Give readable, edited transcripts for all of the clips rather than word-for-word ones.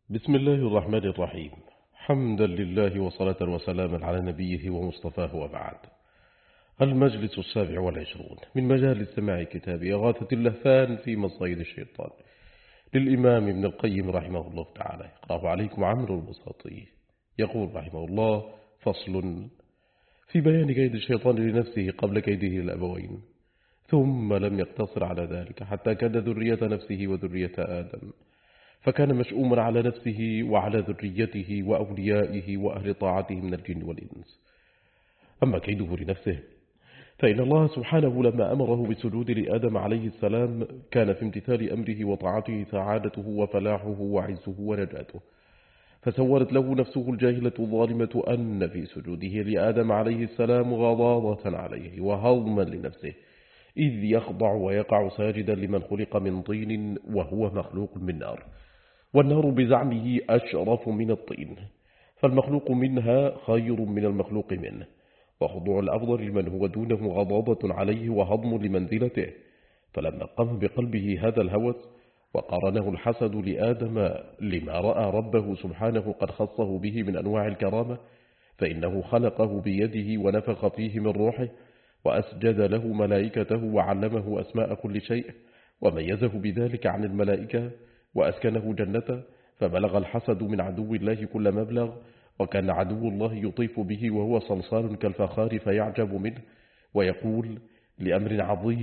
بسم الله الرحمن الرحيم. حمدا لله وصلاة وسلاما على نبيه ومصطفاه وبعد. المجلس 27 من مجال سماع كتاب إغاثة اللهفان في مصايد الشيطان للإمام ابن القيم رحمه الله تعالى، يقرأه عليكم عمرو البساطي. يقول رحمه الله: فصل في بيان كيد الشيطان لنفسه قبل كيده للأبوين، ثم لم يقتصر على ذلك حتى كاد ذرية نفسه وذرية آدم، فكان مشؤوما على نفسه وعلى ذريته وأوليائه وأهل طاعته من الجن والإنس. أما كيده لنفسه فإن الله سبحانه لما أمره بالسجود لآدم عليه السلام كان في امتثال أمره وطاعته سعادته وفلاحه وعزه ونجاته، فسولت له نفسه الجاهلة الظالمة أن في سجوده لآدم عليه السلام غضاضة عليه وهضما لنفسه، إذ يخضع ويقع ساجدا لمن خلق من طين وهو مخلوق من نار، والنار بزعمه أشرف من الطين، فالمخلوق منها خير من المخلوق منه، وخضوع الأفضل لمن هو دونه غضاضة عليه وهضم لمنزلته. فلما قام بقلبه هذا الهوس وقارنه الحسد لآدم لما رأى ربه سبحانه قد خصه به من أنواع الكرامة، فإنه خلقه بيده ونفخ فيه من روحه وأسجد له ملائكته وعلمه أسماء كل شيء وميزه بذلك عن الملائكة وأسكنه جنته، فبلغ الحسد من عدو الله كل مبلغ، وكان عدو الله يطيف به وهو صلصال كالفخار فيعجب منه ويقول: لأمر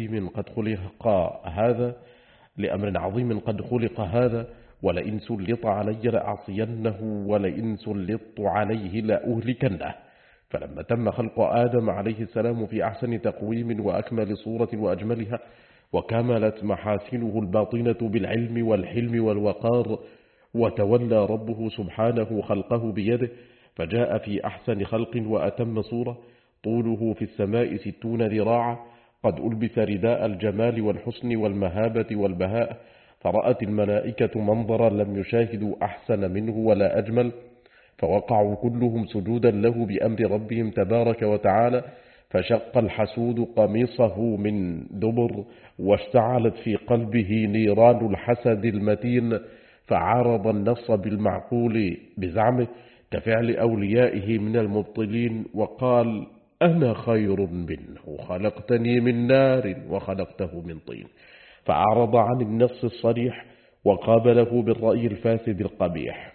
عظيم قد خلق هذا ولئن سلط علي لأعصينه ولئن سلطت عليه لأهلكنه. فلما تم خلق آدم عليه السلام في أحسن تقويم وأكمل صورة وأجملها، وكملت محاسنه الباطنة بالعلم والحلم والوقار، وتولى ربه سبحانه خلقه بيده، فجاء في أحسن خلق وأتم صورة، طوله في السماء 60 ذراعا، قد ألبس رداء الجمال والحسن والمهابة والبهاء، فرأت الملائكة منظرا لم يشاهدوا أحسن منه ولا أجمل، فوقعوا كلهم سجودا له بأمر ربهم تبارك وتعالى، فشق الحسود قميصه من دبر، واشتعلت في قلبه نيران الحسد المتين، فعارض النص بالمعقول بزعمه كفعل أوليائه من المبطلين، وقال: أنا خير منه، خلقتني من نار وخلقته من طين، فأعرض عن النص الصريح وقابله بالرأي الفاسد القبيح،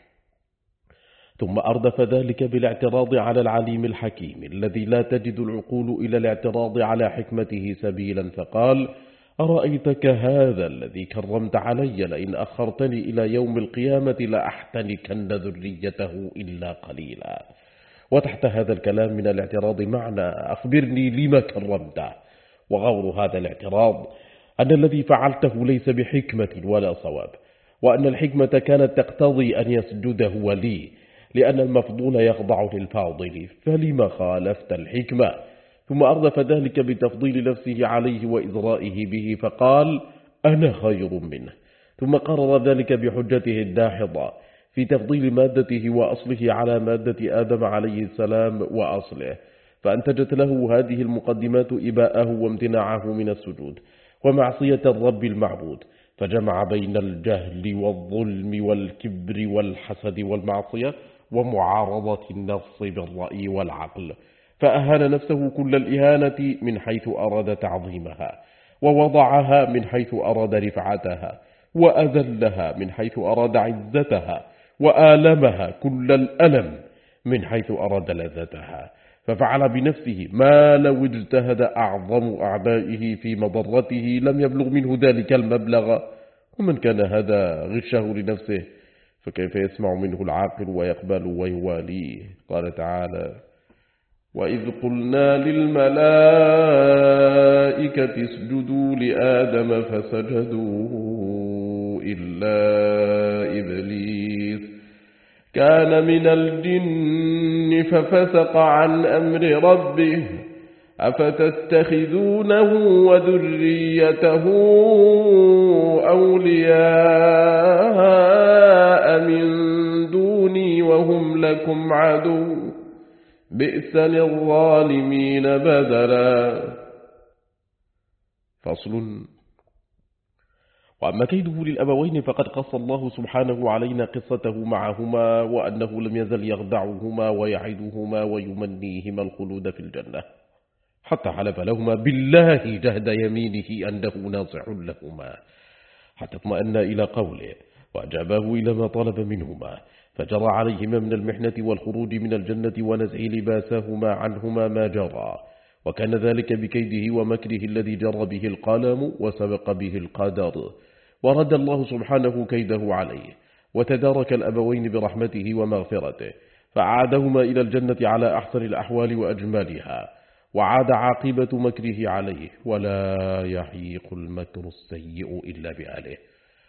ثم أردف ذلك بالاعتراض على العليم الحكيم الذي لا تجد العقول إلى الاعتراض على حكمته سبيلا، فقال: أرأيتك هذا الذي كرمت علي لئن أخرتني إلى يوم القيامة لأحتنكن ذريته إلا قليلا. وتحت هذا الكلام من الاعتراض معنى: أخبرني لما كرمته. وغور هذا الاعتراض أن الذي فعلته ليس بحكمة ولا صواب، وأن الحكمة كانت تقتضي أن يسجد هو لي، لأن المفضول يخضع للفاضل، فلما خالفت الحكمة؟ ثم أردف ذلك بتفضيل نفسه عليه وإزرائه به، فقال: أنا خير منه. ثم قرر ذلك بحجته الداحضة في تفضيل مادته وأصله على مادة آدم عليه السلام وأصله، فأنتجت له هذه المقدمات إباءه وامتناعه من السجود ومعصية الرب المعبود، فجمع بين الجهل والظلم والكبر والحسد والمعصية ومعارضة النص بالرأي والعقل، فأهان نفسه كل الإهانة من حيث أراد تعظيمها، ووضعها من حيث أراد رفعتها، وأذلها من حيث أراد عزتها، وآلمها كل الألم من حيث أراد لذتها، ففعل بنفسه ما لو اجتهد أعظم أعدائه في مضرته لم يبلغ منه ذلك المبلغ. ومن كان هذا غشه لنفسه فكيف يسمع منه العاقل ويقبل ويواليه؟ قال تعالى: وإذ قلنا للملائكة اسجدوا لآدم فسجدوا إلا إبليس كان من الجن ففسق عن أمر ربه أفتتخذونه وذريته أولياء من دوني وهم لكم عدو بئس للظالمين بدلا. فصل: وأما كيده للأبوين فقد قص الله سبحانه علينا قصته معهما، وأنه لم يزل يخدعهما ويعدهما ويمنيهما الخلود في الجنة، حتى حلف لهما بالله جهد يمينه أنه ناصح لهما، حتى اطمأن إلى قوله وأجابه إلى ما طلب منهما، فجرى عليهما من المحنة والخروج من الجنة ونزع لباسهما عنهما ما جرى، وكان ذلك بكيده ومكره الذي جرى به القلم وسبق به القدر، ورد الله سبحانه كيده عليه، وتدارك الأبوين برحمته ومغفرته، فعادهما إلى الجنة على أحسن الأحوال وأجمالها، وعاد عاقبة مكره عليه، ولا يحيق المكر السيء إلا بأهله.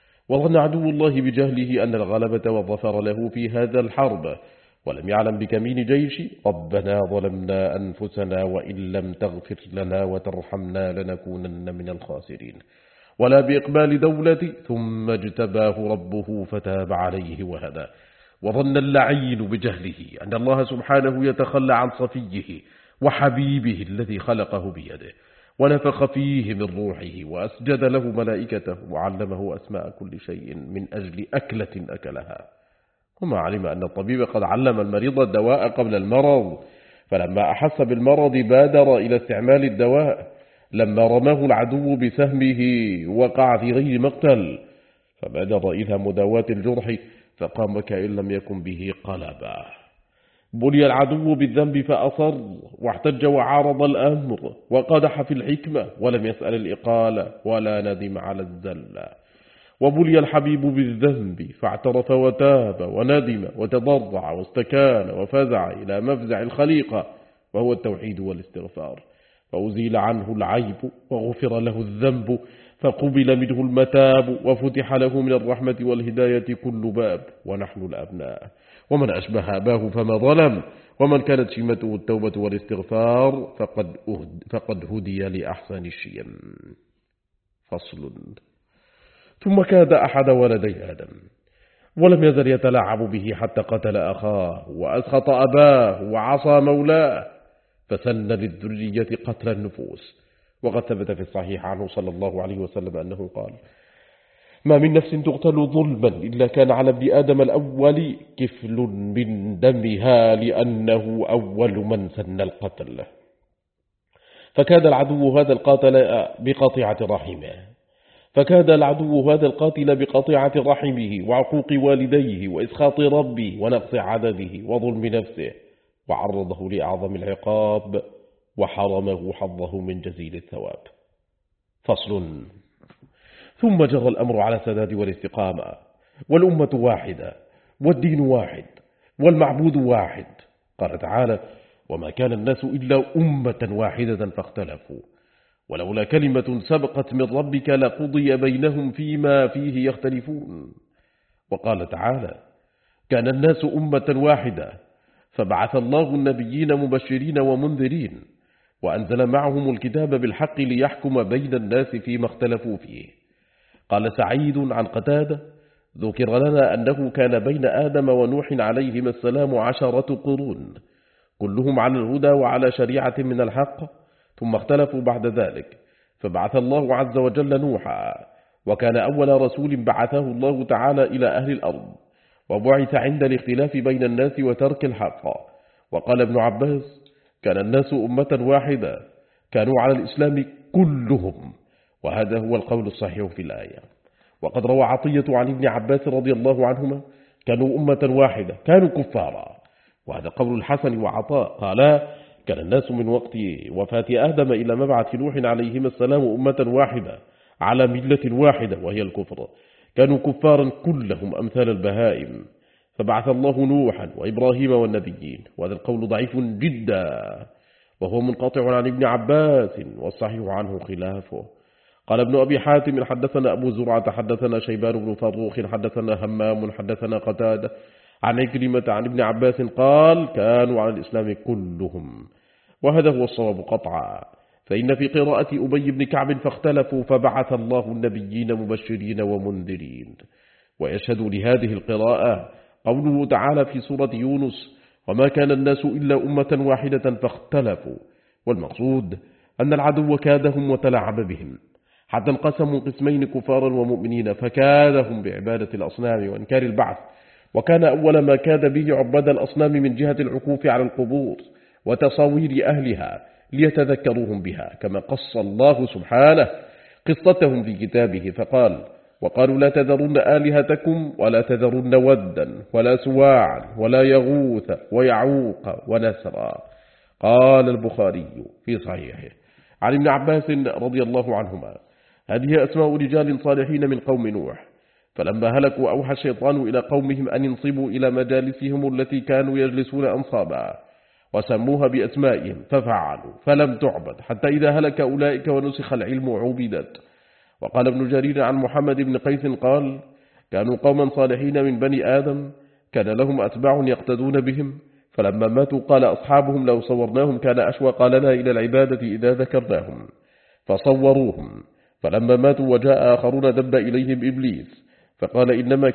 وظن عدو الله بجهله أن الغلبة والظفر له في هذا الحرب، ولم يعلم بكمين جيش ربنا ظلمنا أنفسنا وإن لم تغفر لنا وترحمنا لنكونن من الخاسرين، ولا بإقبال دولة ثم اجتباه ربه فتاب عليه وهدى. وظن اللعين بجهله أن الله سبحانه يتخلى عن صفيه وحبيبه الذي خلقه بيده ونفخ فيه من روحه وأسجد له ملائكته وعلمه أسماء كل شيء من أجل أكلة أكلها، وما علم أن الطبيب قد علم المريض الدواء قبل المرض، فلما أحس بالمرض بادر إلى استعمال الدواء، لما رماه العدو بسهمه وقع في غير مقتل، فبادر إلى مداواة الجرح فقام كأن لم يكن به قلبا. بلي العدو بالذنب فأصر واحتج وعارض الأمر وقدح في الحكمة ولم يسأل الإقالة ولا ندم على الزلة. وبلي الحبيب بالذنب فاعترف وتاب وندم وتضرع واستكان وفزع إلى مفزع الخليقة وهو التوحيد والاستغفار، فأزيل عنه العيب وغفر له الذنب، فقبل منه المتاب وفتح له من الرحمة والهداية كل باب، ونحن الأبناء. ومن أشبه أباه فما ظلم، ومن كانت شيمته التوبة والاستغفار فقد هدي لأحسن الشيم. فصل. ثم كاد أحد ولدي آدم ولم يزل يتلاعب به حتى قتل أخاه وأسخط أباه وعصى مولاه، فسن للذرية قتل النفوس. وقد ثبت في الصحيح عنه صلى الله عليه وسلم أنه قال: ما من نفس تقتل ظلما إلا كان على ابن آدم الأول كفل من دمها، لأنه أول من سن القتل. فكاد العدو هذا القاتل بقطيعة رحمه وعقوق والديه وإسخاط ربه ونقص عدده وظلم نفسه، وعرضه لأعظم العقاب وحرمه حظه من جزيل الثواب. فصل. ثم جرى الأمر على السداد والاستقامة، والأمة واحدة والدين واحد والمعبود واحد. قال تعالى: وما كان الناس إلا أمة واحدة فاختلفوا، ولولا كلمة سبقت من ربك لقضي بينهم فيما فيه يختلفون. وقال تعالى: كان الناس أمة واحدة فبعث الله النبيين مبشرين ومنذرين، وأنزل معهم الكتاب بالحق ليحكم بين الناس فيما اختلفوا فيه. قال سعيد عن قتادة: ذكر لنا أنه كان بين آدم ونوح عليهما السلام 10 قرون، كلهم على الهدى وعلى شريعة من الحق، ثم اختلفوا بعد ذلك، فبعث الله عز وجل نوحا، وكان أول رسول بعثه الله تعالى إلى أهل الأرض، وبعث عند الاختلاف بين الناس وترك الحق. وقال ابن عباس: كان الناس أمة واحدة كانوا على الإسلام كلهم، وهذا هو القول الصحيح في الآية. وقد روى عطية عن ابن عباس رضي الله عنهما: كانوا أمة واحدة كانوا كفارا، وهذا قول الحسن وعطاء قالا: كان الناس من وقت وفاة آدم إلى مبعث نوح عليهما السلام أمة واحدة على ملة واحدة وهي الكفر، كانوا كفارا كلهم أمثال البهائم، فبعث الله نوحا وإبراهيم والنبيين. وهذا القول ضعيف جدا، وهو منقطع عن ابن عباس، والصحيح عنه خلافه. قال ابن أبي حاتم: حدثنا أبو زرعة حدثنا شيبان بن فروخ حدثنا همام حدثنا قتادة عن عكرمة عن ابن عباس قال: كانوا على الإسلام كلهم. وهذا هو الصواب قطعا، فإن في قراءة أبي بن كعب فاختلفوا فبعث الله النبيين مبشرين ومنذرين. ويشهد لهذه القراءة قوله تعالى في سورة يونس: وما كان الناس إلا أمة واحدة فاختلفوا، والمقصود أن العدو كادهم وتلعب بهم، حتى انقسموا قسمين كفارا ومؤمنين، فكادهم بعبادة الأصنام وإنكار البعث، وكان أول ما كاد به عباد الأصنام من جهة العكوف على القبور وتصاوير أهلها ليتذكروهم بها، كما قص الله سبحانه قصتهم في كتابه فقال: وقالوا لا تذرن آلهتكم ولا تذرن ودا ولا سواعا ولا يغوث ويعوق ونسرا. قال البخاري في صحيحه عن ابن عباس رضي الله عنهما: هذه أسماء رجال صالحين من قوم نوح، فلما هلكوا أوحى الشيطان إلى قومهم أن ينصبوا إلى مجالسهم التي كانوا يجلسون أنصابا، وسموها بأسمائهم ففعلوا، فلم تعبد حتى إذا هلك أولئك ونسخ العلم عبدت. وقال ابن جرير عن محمد بن قيس قال: كانوا قوما صالحين من بني آدم، كان لهم أتباع يقتدون بهم، فلما ماتوا قال أصحابهم: لو صورناهم كان أشوق لنا إلى العبادة إذا ذكرناهم، فصوروهم. فلما ماتوا وجاء آخرون دب إليهم إبليس فقال: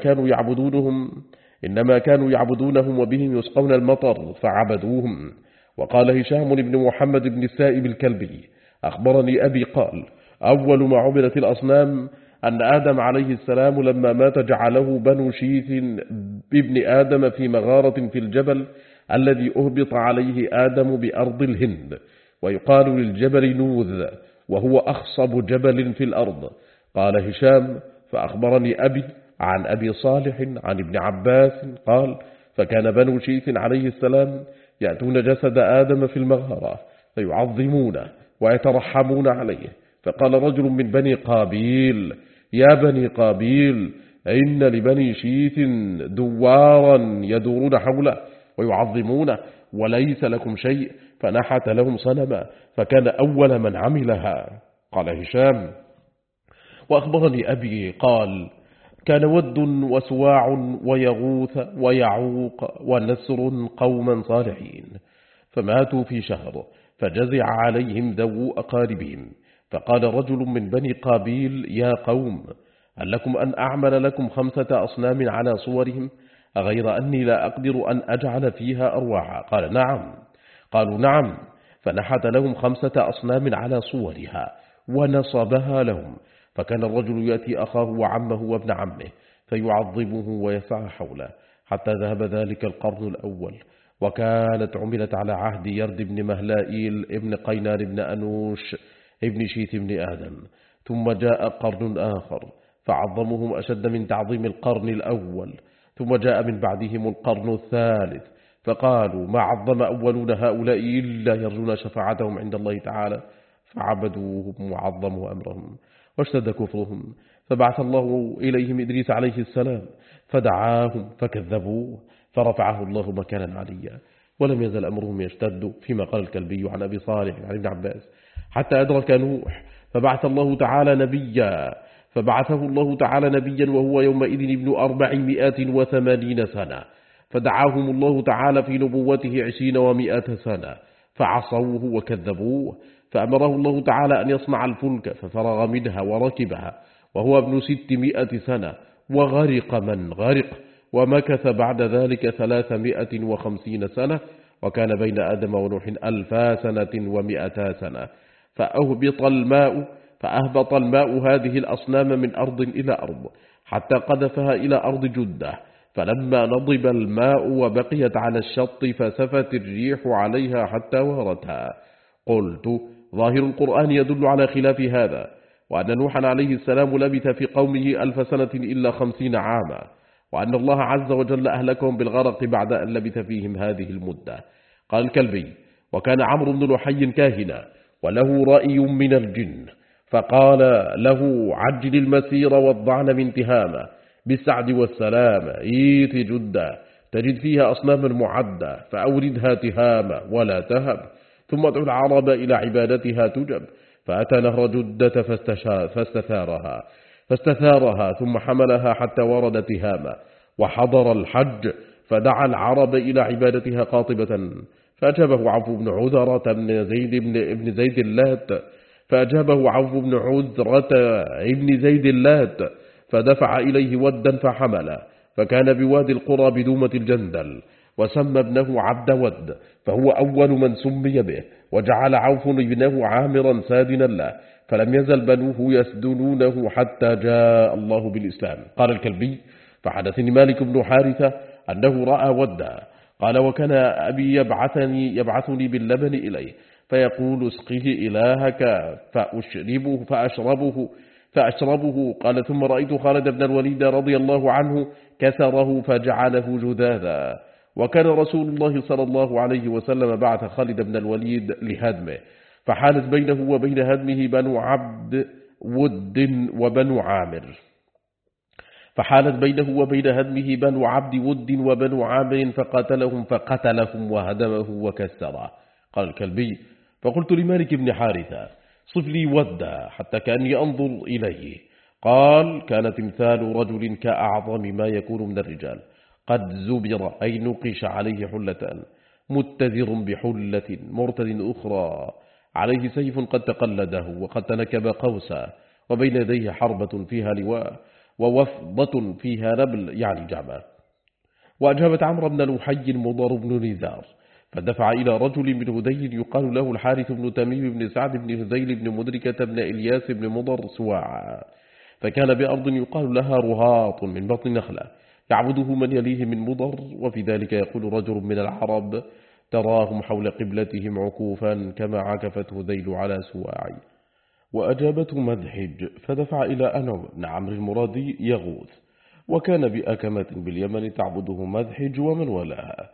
إنما كانوا يعبدونهم وبهم يسقون المطر فعبدوهم. وقال هشام بن محمد بن السائب الكلبي: أخبرني أبي قال: أول ما عبدت الأصنام أن آدم عليه السلام لما مات جعله بنو شيث بابن آدم في مغارة في الجبل الذي أهبط عليه آدم بأرض الهند، ويقال للجبل نوذ، وهو أخصب جبل في الأرض. قال هشام: فأخبرني أبي عن أبي صالح عن ابن عباس قال: فكان بنو شيث عليه السلام يأتون جسد آدم في المغارة فيعظمونه ويترحمون عليه، فقال رجل من بني قابيل: يا بني قابيل، إن لبني شيث دوارا يدورون حوله ويعظمونه وليس لكم شيء، فنحت لهم صنما، فكان أول من عملها. قال هشام: وأخبرني أبي قال: كان ود وسواع ويغوث ويعوق ونسر قوما صالحين، فماتوا في شهر، فجزع عليهم ذو أقاربهم، فقال رجل من بني قابيل: يا قوم، هل لكم أن أعمل لكم 5 أصنام على صورهم، غير أني لا أقدر أن أجعل فيها أرواحا؟ قال: نعم. قالوا: نعم. فنحت لهم 5 أصنام على صورها ونصبها لهم، فكان الرجل يأتي أخاه وعمه وابن عمه فيعظمه ويسعى حوله، حتى ذهب ذلك القرن الأول، وكانت عملت على عهد يرد بن مهلائيل ابن قينان بن أنوش ابن شيث بن آدم. ثم جاء قرن آخر فعظمهم أشد من تعظيم القرن الأول، ثم جاء من بعدهم القرن الثالث، فقالوا: ما عظم أولون هؤلاء إلا يرجون شفاعتهم عند الله تعالى، فعبدوهم وعظموا أمرهم، واشتد كفرهم، فبعث الله إليهم إدريس عليه السلام فدعاهم فكذبوه، فرفعه الله مكانا عليا، ولم يزل أمرهم يشتد، فيما قال الكلبي عن أبي صالح عن ابن عباس: حتى أدرك نوح فبعثه الله تعالى نبيا وهو يومئذ ابن 480 سنة، فدعاهم الله تعالى في نبوته 20 و100 سنة، فعصوه وكذبوه، فأمره الله تعالى أن يصنع الفلك، ففرغ منها وركبها وهو ابن 600 سنة، وغرق من غرق، ومكث بعد ذلك 350 سنة، وكان بين آدم ونوح 1000 سنة و100 سنة، فأهبط الماء هذه الأصنام من أرض إلى أرض، حتى قذفها إلى أرض جدة، فلما نضب الماء وبقيت على الشط فسفت الريح عليها حتى وهرتها. قلت: ظاهر القرآن يدل على خلاف هذا، وأن نوحا عليه السلام لبث في قومه 1000 سنة إلا 50 عاما، وأن الله عز وجل أهلكهم بالغرق بعد أن لبث فيهم هذه المدة. قال الكلبي: وكان عمرو بن لحي كاهنا وله رأي من الجن، فقال له: عجل المسير والضعن من تهامة بالسعد والسلام، إيت جدة تجد فيها أصناما معدة، فأوردها تهامة ولا تهب، ثم ادعو العرب إلى عبادتها تجب. فأتى نهر جدة فاستثارها ثم حملها حتى ورد تهامة، وحضر الحج فدعا العرب إلى عبادتها قاطبة، فأجابه عوف بن عذرة ابن زيد اللات فدفع إليه ودا فحمل، فكان بوادي القرى بدومة الجندل، وسمى ابنه عبد ود، فهو أول من سمي به، وجعل عوف ابنه عامرا سادنا له، فلم يزل بنوه يسدنونه حتى جاء الله بالإسلام. قال الكلبي: فحدثني مالك بن حارثة أنه رأى ودا. قال: وكان أبي يبعثني باللبن إليه فيقول: اسقه إلهك فأشربه. قال: ثم رأيت خالد بن الوليد رضي الله عنه كسره فجعله جذاذا. وكان رسول الله صلى الله عليه وسلم بعث خالد بن الوليد لهدمه، فحالت بينه وبين هدمه بنو عبد ود وبنو عامر فقتلهم وهدمه وكسره. قال الكلبي: فقلت لمالك بن حارثة: صف لي ودا حتى كأني أنظر إليه. قال: كان تمثال رجل كأعظم ما يكون من الرجال، قد زبر أي نقش عليه حلتان، متذر بحلة مرتد أخرى، عليه سيف قد تقلده وقد تنكب قوسا، وبين يديه حربة فيها لواء ووفضة فيها نبل يعني جعبة. وأجابت عمرو بن لحي مضر بن نزار، فدفع إلى رجل من هذيل يقال له الحارث بن تميم بن سعد بن هذيل بن مدركة بن إلياس بن مضر سواعا، فكان بأرض يقال لها رهاط من بطن نخلة، يعبده من يليه من مضر. وفي ذلك يقول رجل من العرب: تراهم حول قبلتهم عكوفا كما عكفت هذيل على سواعي. وأجابته مدحج، فدفع إلى أنو بن عمرو المرادي يغوث، وكان بأكمة باليمن تعبده مدحج ومن ولاها.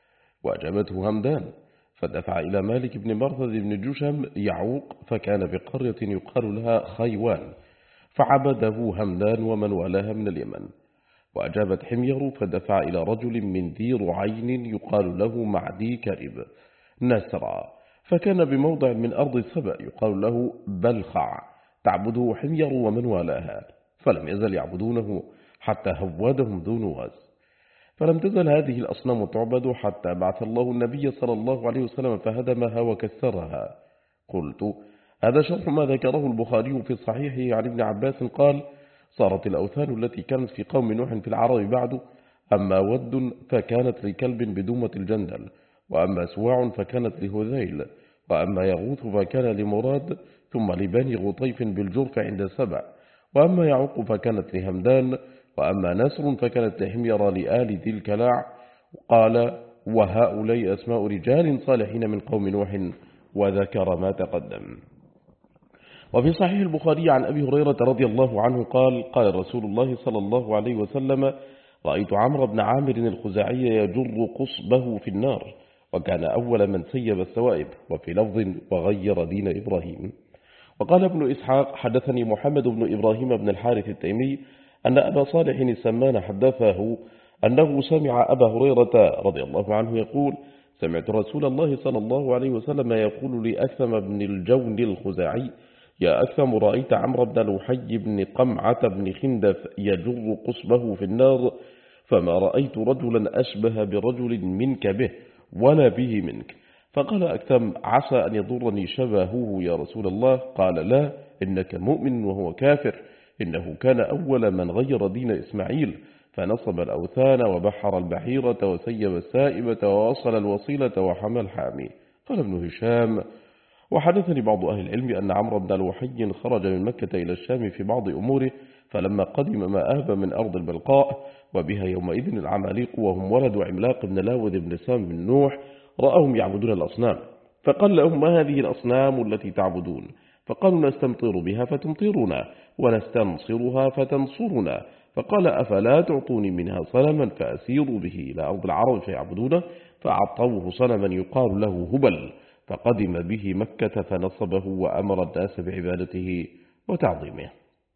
وأجابته همدان، فدفع إلى مالك بن مرثد بن جشم يعوق، فكان بقرية يقال لها خيوان، فعبده همدان ومن ولاها من اليمن. وأجابت حمير، فدفع إلى رجل من ذي رعين يقال له معدي كرب نسرا، فكان بموضع من أرض سبأ يقال له بلخع، تعبده حمير ومن والاها، فلم يزل يعبدونه حتى هودهم ذو نواس. فلم تزل هذه الأصنام تعبد حتى بعث الله النبي صلى الله عليه وسلم فهدمها وكسرها. قلت: هذا شرح ما ذكره البخاري في صحيحه عن ابن عباس قال: صارت الأوثان التي كانت في قوم نوح في العرب بعد، أما ود فكانت لكلب بدومة الجندل، وأما سواع فكانت لهذيل، وأما يغوث فكان لمراد، ثم لبني غطيف بالجرف عند سبع، وأما يعوق فكانت لهمدان، وأما نسر فكانت لحمير لآل ذي الكلاع. قال: وهؤلاء أسماء رجال صالحين من قوم نوح، وذكر ما تقدم. وفي صحيح البخاري عن أبي هريرة رضي الله عنه قال: قال رسول الله صلى الله عليه وسلم: رأيت عمرو بن عامر الخزاعي يجر قصبه في النار، وكان أول من سيب السوائب، وفي لفظ: وغير دين إبراهيم. وقال ابن إسحاق: حدثني محمد بن إبراهيم بن الحارث التيمي أن أبا صالح السمان حدثه أنه سمع أبا هريرة رضي الله عنه يقول: سمعت رسول الله صلى الله عليه وسلم يقول لأكثم بن الجون الخزاعي: يا أكثم، رأيت عمرو بن لحي بن قمعة بن خندف يجر قصبه في النار، فما رأيت رجلا أشبه برجل منك به ولا به منك. فقال أكثم: عسى أن يضرني شبهه يا رسول الله. قال: لا، إنك مؤمن وهو كافر، إنه كان أول من غير دين إسماعيل، فنصب الأوثان وبحر البحيرة وسيب السائبة ووصل الوصيلة وحمى الحامي. قال ابن هشام: وحدثني بعض أهل العلم أن عمرو بن لحي خرج من مكة إلى الشام في بعض أموره، فلما قدم مآب من أرض البلقاء وبها يومئذ العماليق وهم ولد عملاق بن لاود بن سام بن نوح، رأهم يعبدون الأصنام، فقال لهم: ما هذه الأصنام التي تعبدون؟ فقالوا: نستمطر بها فتمطرنا، ونستنصرها فتنصرنا. فقال: أفلا تعطوني منها صنما فأسير به إلى أرض العرب فيعبدونه؟ فأعطوه صنما يقال له هبل، فقدم به مكة فنصبه وأمر الناس بعبادته وتعظيمه.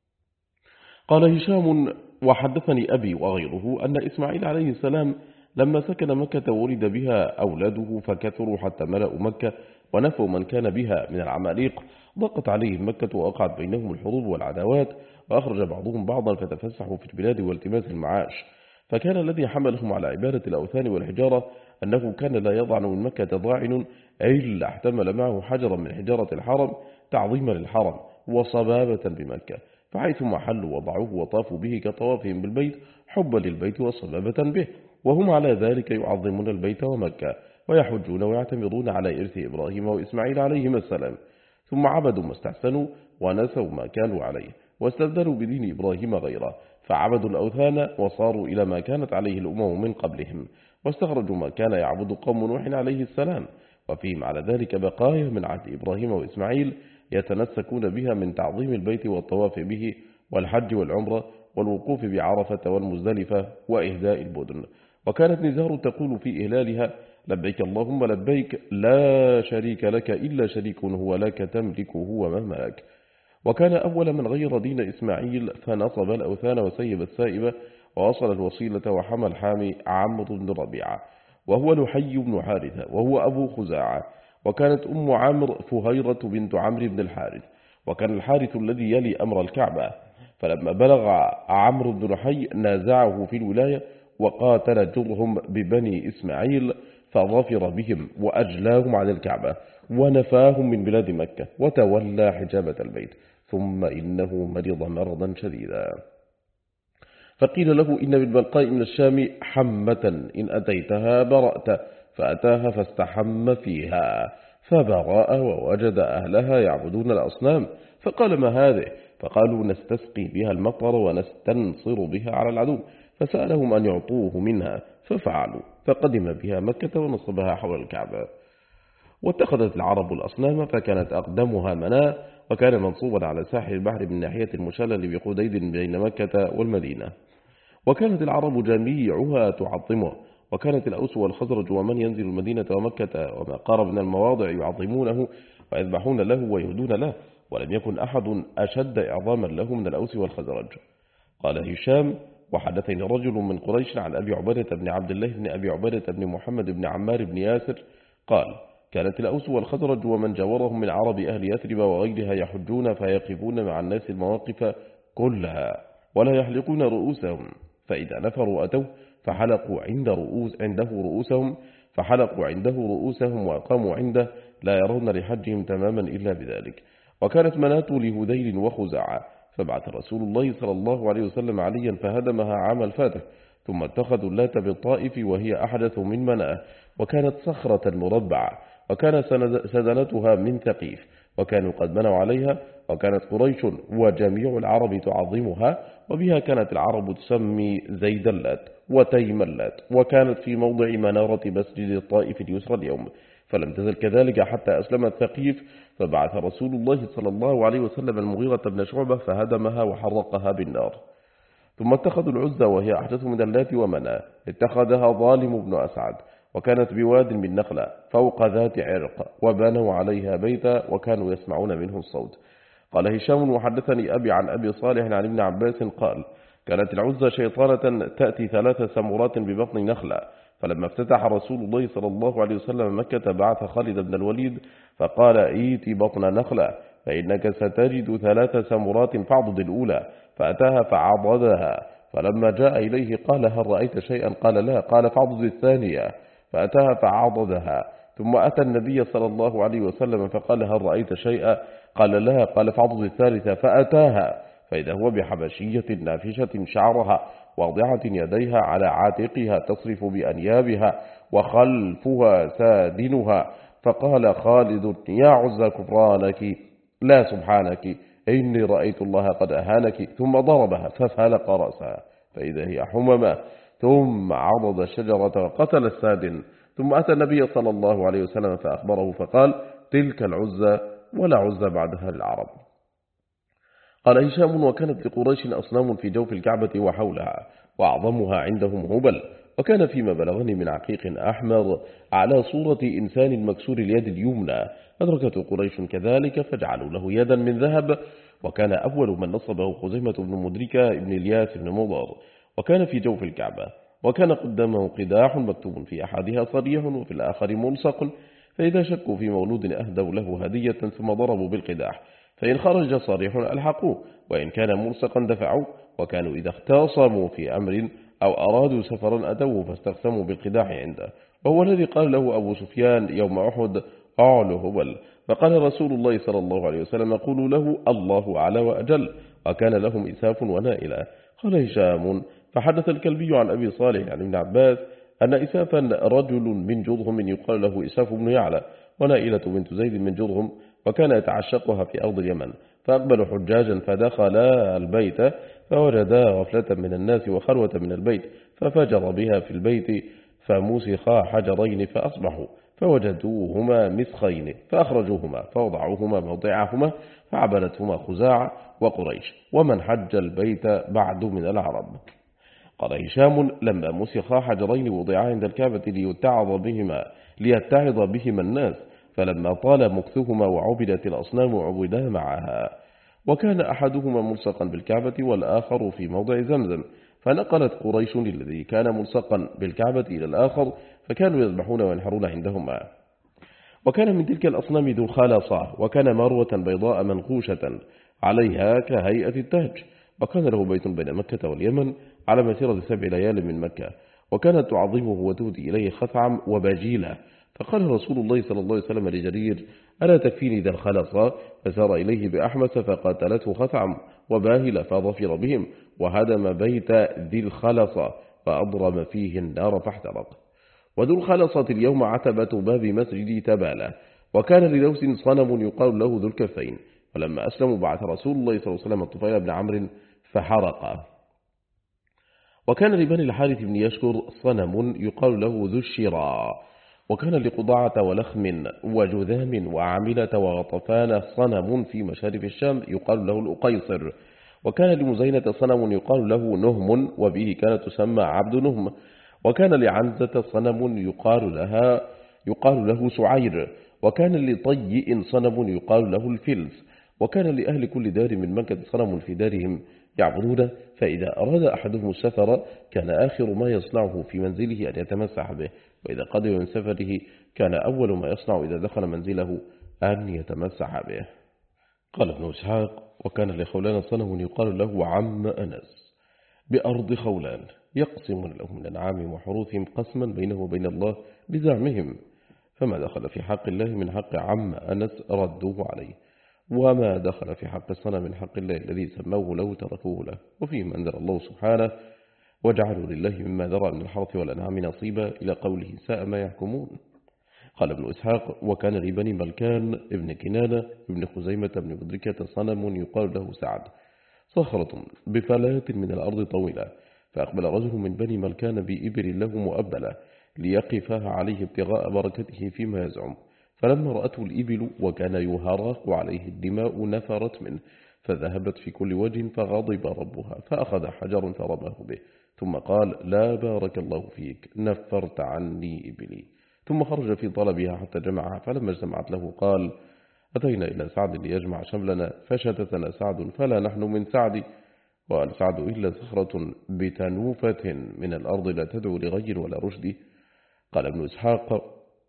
قال هشام: وحدثني أبي وغيره أن إسماعيل عليه السلام لما سكن مكة ولد بها أولاده فكثروا حتى ملأوا مكة ونفوا من كان بها من العماليق، ضاقت عليهم مكة وأقعت بينهم الحروب والعداوات، وأخرج بعضهم بعضا فتفسحوا في البلاد والتماس المعاش. فكان الذي حملهم على عبادة الأوثان والحجارة أنه كان لا يضعن من مكة ضاعن إلا احتمل معه حجرا من حجارة الحرم تعظيما للحرم وصبابة بمكة، فحيثما حلوا وضعوه وطافوا به كطوافهم بالبيت حبا للبيت وصبابة به، وهم على ذلك يعظمون البيت ومكة ويحجون ويعتمرون على إرث إبراهيم وإسماعيل عليهما السلام. ثم عبدوا ما استحسنوا، ونسوا ما كانوا عليه واستبدلوا بدين إبراهيم غيره، فعبدوا الأوثان وصاروا إلى ما كانت عليه الأمم من قبلهم، واستخرجوا ما كان يعبد قوم نوح عليه السلام، وفيهم على ذلك بقايا من عهد إبراهيم وإسماعيل يتنسكون بها من تعظيم البيت والطواف به والحج والعمرة والوقوف بعرفة والمزدلفة وإهداء البدن. وكانت نزار تقول في إهلالها: لبيك اللهم لبيك لا شريك لك إلا شريك هو لك تملكه وما ملك. وكان أول من غير دين إسماعيل فنصب الأوثان وسيب السائبة ووصل الوصيلة وحمى الحامي عمرو بن ربيعة، وهو لحي بن حارثة وهو أبو خزاعة. وكانت أم عمرو فهيرة بنت عمرو بن الحارث، وكان الحارث الذي يلي أمر الكعبة. فلما بلغ عمرو بن لحي نازعه في الولاية وقاتل جرهم ببني إسماعيل فظفر بهم وأجلاهم عن الكعبة ونفاهم من بلاد مكة وتولى حجابة البيت، ثم إنه مرض مرضا شديدا، فقيل له: إن بالبلقاء من الشام حمة إن أتيتها برأت، فأتاها فاستحم فيها فبرأ ووجد أهلها يعبدون الأصنام، فقال: ما هذه؟ فقالوا: نستسقي بها المطر ونستنصر بها على العدو، فسألهم أن يعطوه منها ففعلوا، فقدم بها مكة ونصبها حول الكعبة. واتخذت العرب الأصنام، فكانت أقدمها مناة، وكان منصوبا على ساحل البحر من ناحية المشلل بقديد بين مكة والمدينة. وكانت العرب جميعها تعظمه، وكانت الأوس والخزرج ومن ينزل المدينة ومكة وما قارب من المواضع يعظمونه ويذبحون له ويهدون له، ولم يكن أحد أشد إعظاما له من الأوس والخزرج. قال هشام: وحدثني رجل من قريش عن أبي عبادة بن عبد الله بن أبي عبادة بن محمد بن عمار بن ياسر قال: كانت الأوس والخزرج ومن جاورهم من عرب أهل يثرب وغيرها يحجون فيقفون مع الناس المواقف كلها ولا يحلقون رؤوسهم، فإذا نفروا أتوه فحلقوا عنده رؤوسهم وأقاموا عنده، لا يرون لحجهم تماما إلا بذلك. وكانت مناة لهذيل وخزاعة، فبعث رسول الله صلى الله عليه وسلم عليا فهدمها عام الفاتح، ثم اتخذوا اللات بالطائف وهي أحدث من مناة، وكانت صخرة مربعة، وكان سدنتها من ثقيف، وكانوا قد بنوا عليها، وكانت قريش وجميع العرب تعظمها، وبها كانت العرب تسمي زيد اللات وتيم اللات، وكانت في موضع منارة مسجد الطائف اليسرى اليوم، فلم تزل كذلك حتى أسلمت ثقيف، فبعث رسول الله صلى الله عليه وسلم المغيرة بن شعبة فهدمها وحرقها بالنار. ثم اتخذوا العزة وهي أحدث من اللات ومناة، اتخذها ظالم بن أسعد، وكانت بواد من نخلة فوق ذات عرق، وبنوا عليها بيتا وكانوا يسمعون منه الصوت. قال هشام: وحدثني أبي عن أبي صالح عن ابن عباس قال: كانت العزة شيطانة تأتي 3 سمرات ببطن نخلة، فلما افتتح رسول الله صلى الله عليه وسلم مكة بعث خالد بن الوليد فقال: ايتي بطن نخلة فإنك ستجد 3 سمرات فاعضد الأولى، فأتاها فعضدها، فلما جاء إليه قال: هل رأيت شيئا؟ قال: لا. قال: فاعضد الثانية، فأتاها فعضدها، ثم أتى النبي صلى الله عليه وسلم فقال: هل رأيت شيئا؟ قال: لا. قال: فاعضد الثالثة، فأتاها فإذا هو بحبشية نافشة شعرها واضعة يديها على عاتقها تصرف بأنيابها وخلفها سادنها، فقال خالد: يا عزى كفرانك لا سبحانك، إني رأيت الله قد أهانك، ثم ضربها ففلق رأسها فإذا هي حممة، ثم عضد الشجرة وقتل السادن، ثم أتى النبي صلى الله عليه وسلم فأخبره فقال: تلك العزى ولا عزى بعدها للعرب. قال هشام: وكانت لقريش أصنام في جوف الكعبة وحولها، وأعظمها عندهم هبل، وكان فيما بلغني من عقيق أحمر على صورة إنسان مكسور اليد اليمنى، أدركته قريش كذلك فجعلوا له يدا من ذهب، وكان أول من نصبه خزيمة بن مدركة ابن الياس بن مضر، وكان في جوف الكعبة، وكان قدامه قداح مكتوب في أحدها صريح وفي الآخر ملصق، فإذا شكوا في مولود أهدوا له هدية ثم ضربوا بالقداح، فإن خرج صريح ألحقوه، وإن كان ملصقا دفعوه، وكانوا إذا اختصموا في أمر أو أرادوا سفرا أتوه فاستقسموا بالقداح عنده، وهو الذي قال له أبو سفيان يوم أحد: أعلى هبل، فقال رسول الله صلى الله عليه وسلم: قولوا له الله أعلى وأجل، وكان لهم إساف ونائلة. قال هشام: فحدث الكلبي عن أبي صالح عن ابن عباس أن إسافا رجل من جرهم يقال له إساف بن يعلى، ونائلة بنت زيد من جرهم، وكان يتعشقها في أرض اليمن. فأقبلوا حجاجا فدخلا البيت فوجدا غفلة من الناس وخلوة من البيت، ففجر بها في البيت فمسخا حجرين فأصبحوا فوجدوهما مسخين فأخرجوهما فوضعوهما موضعهما فعبدتهما خزاعة وقريش ومن حج البيت بعد من العرب. قال هشام: لما مسخا حجرين وضعا عند الكعبة ليتعظ بهما الناس، فلما طال مكثهما وعبدت الأصنام عبدا معها. وكان أحدهما ملصقا بالكعبة والآخر في موضع زمزم، فنقلت قريش الذي كان ملصقا بالكعبة إلى الآخر، فكانوا يذبحون وينحرون عندهما. وكان من تلك الأصنام ذو الخالصة، وكان مروة بيضاء منقوشة عليها كهيئة التاج، وكان له بيت بين مكة واليمن على مسيرة 7 ليال من مكة، وكانت تعظمه وتهدي إليه خثعم وباجيلة. فقال رسول الله صلى الله عليه وسلم لجرير: ألا تكفيني ذا الخلصة؟ فسار إليه بأحمس فقاتلته خثعم وباهلة فظفر بهم، وهدم بيت ذي الخلصة فأضرم فيه النار فاحترق. وذو الخلصة اليوم عتبة باب مسجد تبالة. وكان للوس صنم يقال له ذو الكفين، ولما أسلموا بعث رسول الله صلى الله عليه وسلم الطفيل بن عمرو فحرق. وكان لبني الحارث بن يشكر صنم يقال له ذو الشراء. وكان لقضاعة ولخم وجذام وعاملة وغطفان صنم في مشارف الشام يقال له الأقيصر. وكان لمزينة صنم يقال له نهم، وبه كانت تسمى عبد نهم. وكان لعنزة صنم يقال له سعير. وكان لطيء صنم يقال له الفلس. وكان لأهل كل دار من مكة صنم في دارهم يعبدون، فإذا أراد أحدهم السفر كان آخر ما يصنعه في منزله أن يتمسح به، وإذا قدم من سفره كان أول ما يصنع إذا دخل منزله أن يتمسح به. قال ابن إسحاق: وكان لخولان صنم يقال له عم أنس بأرض خولان، يقسم له من أنعام وحروثهم قسما بينه وبين الله بزعمهم، فما دخل في حق الله من حق عم أنس ردوه عليه، وما دخل في حق الصنم من حق الله الذي سموه له تركوه له. وفيه من أنزل الله سبحانه: وجعلوا لله مما ذرأ من الحرث والأنعام نصيبا، إلى قوله: ساء ما يحكمون. قال ابن إسحاق: وكان لبني ملكان ابن كنانة ابن خزيمة ابن مدركة صنم يقال له سعد، صخرة بفلات من الأرض طويلة، فأقبل رجل من بني ملكان بإبل له مؤبلة ليقفها عليه ابتغاء بركته فيما يزعم، فلما رأته الإبل وكان يهراق عليه الدماء نفرت منه، فذهبت في كل وجه، فغضب ربها فأخذ حجر فرماه به، ثم قال: لا بارك الله فيك، نفرت عني إبلي. ثم خرج في طلبها حتى جمعها، فلما اجتمعت له قال: أتينا إلى سعد ليجمع شملنا، فشتتنا سعد فلا نحن من سعد. وقال سعد: إلا صخرة بتنوفة من الأرض لا تدعو لغي ولا رشد. قال ابن إسحاق: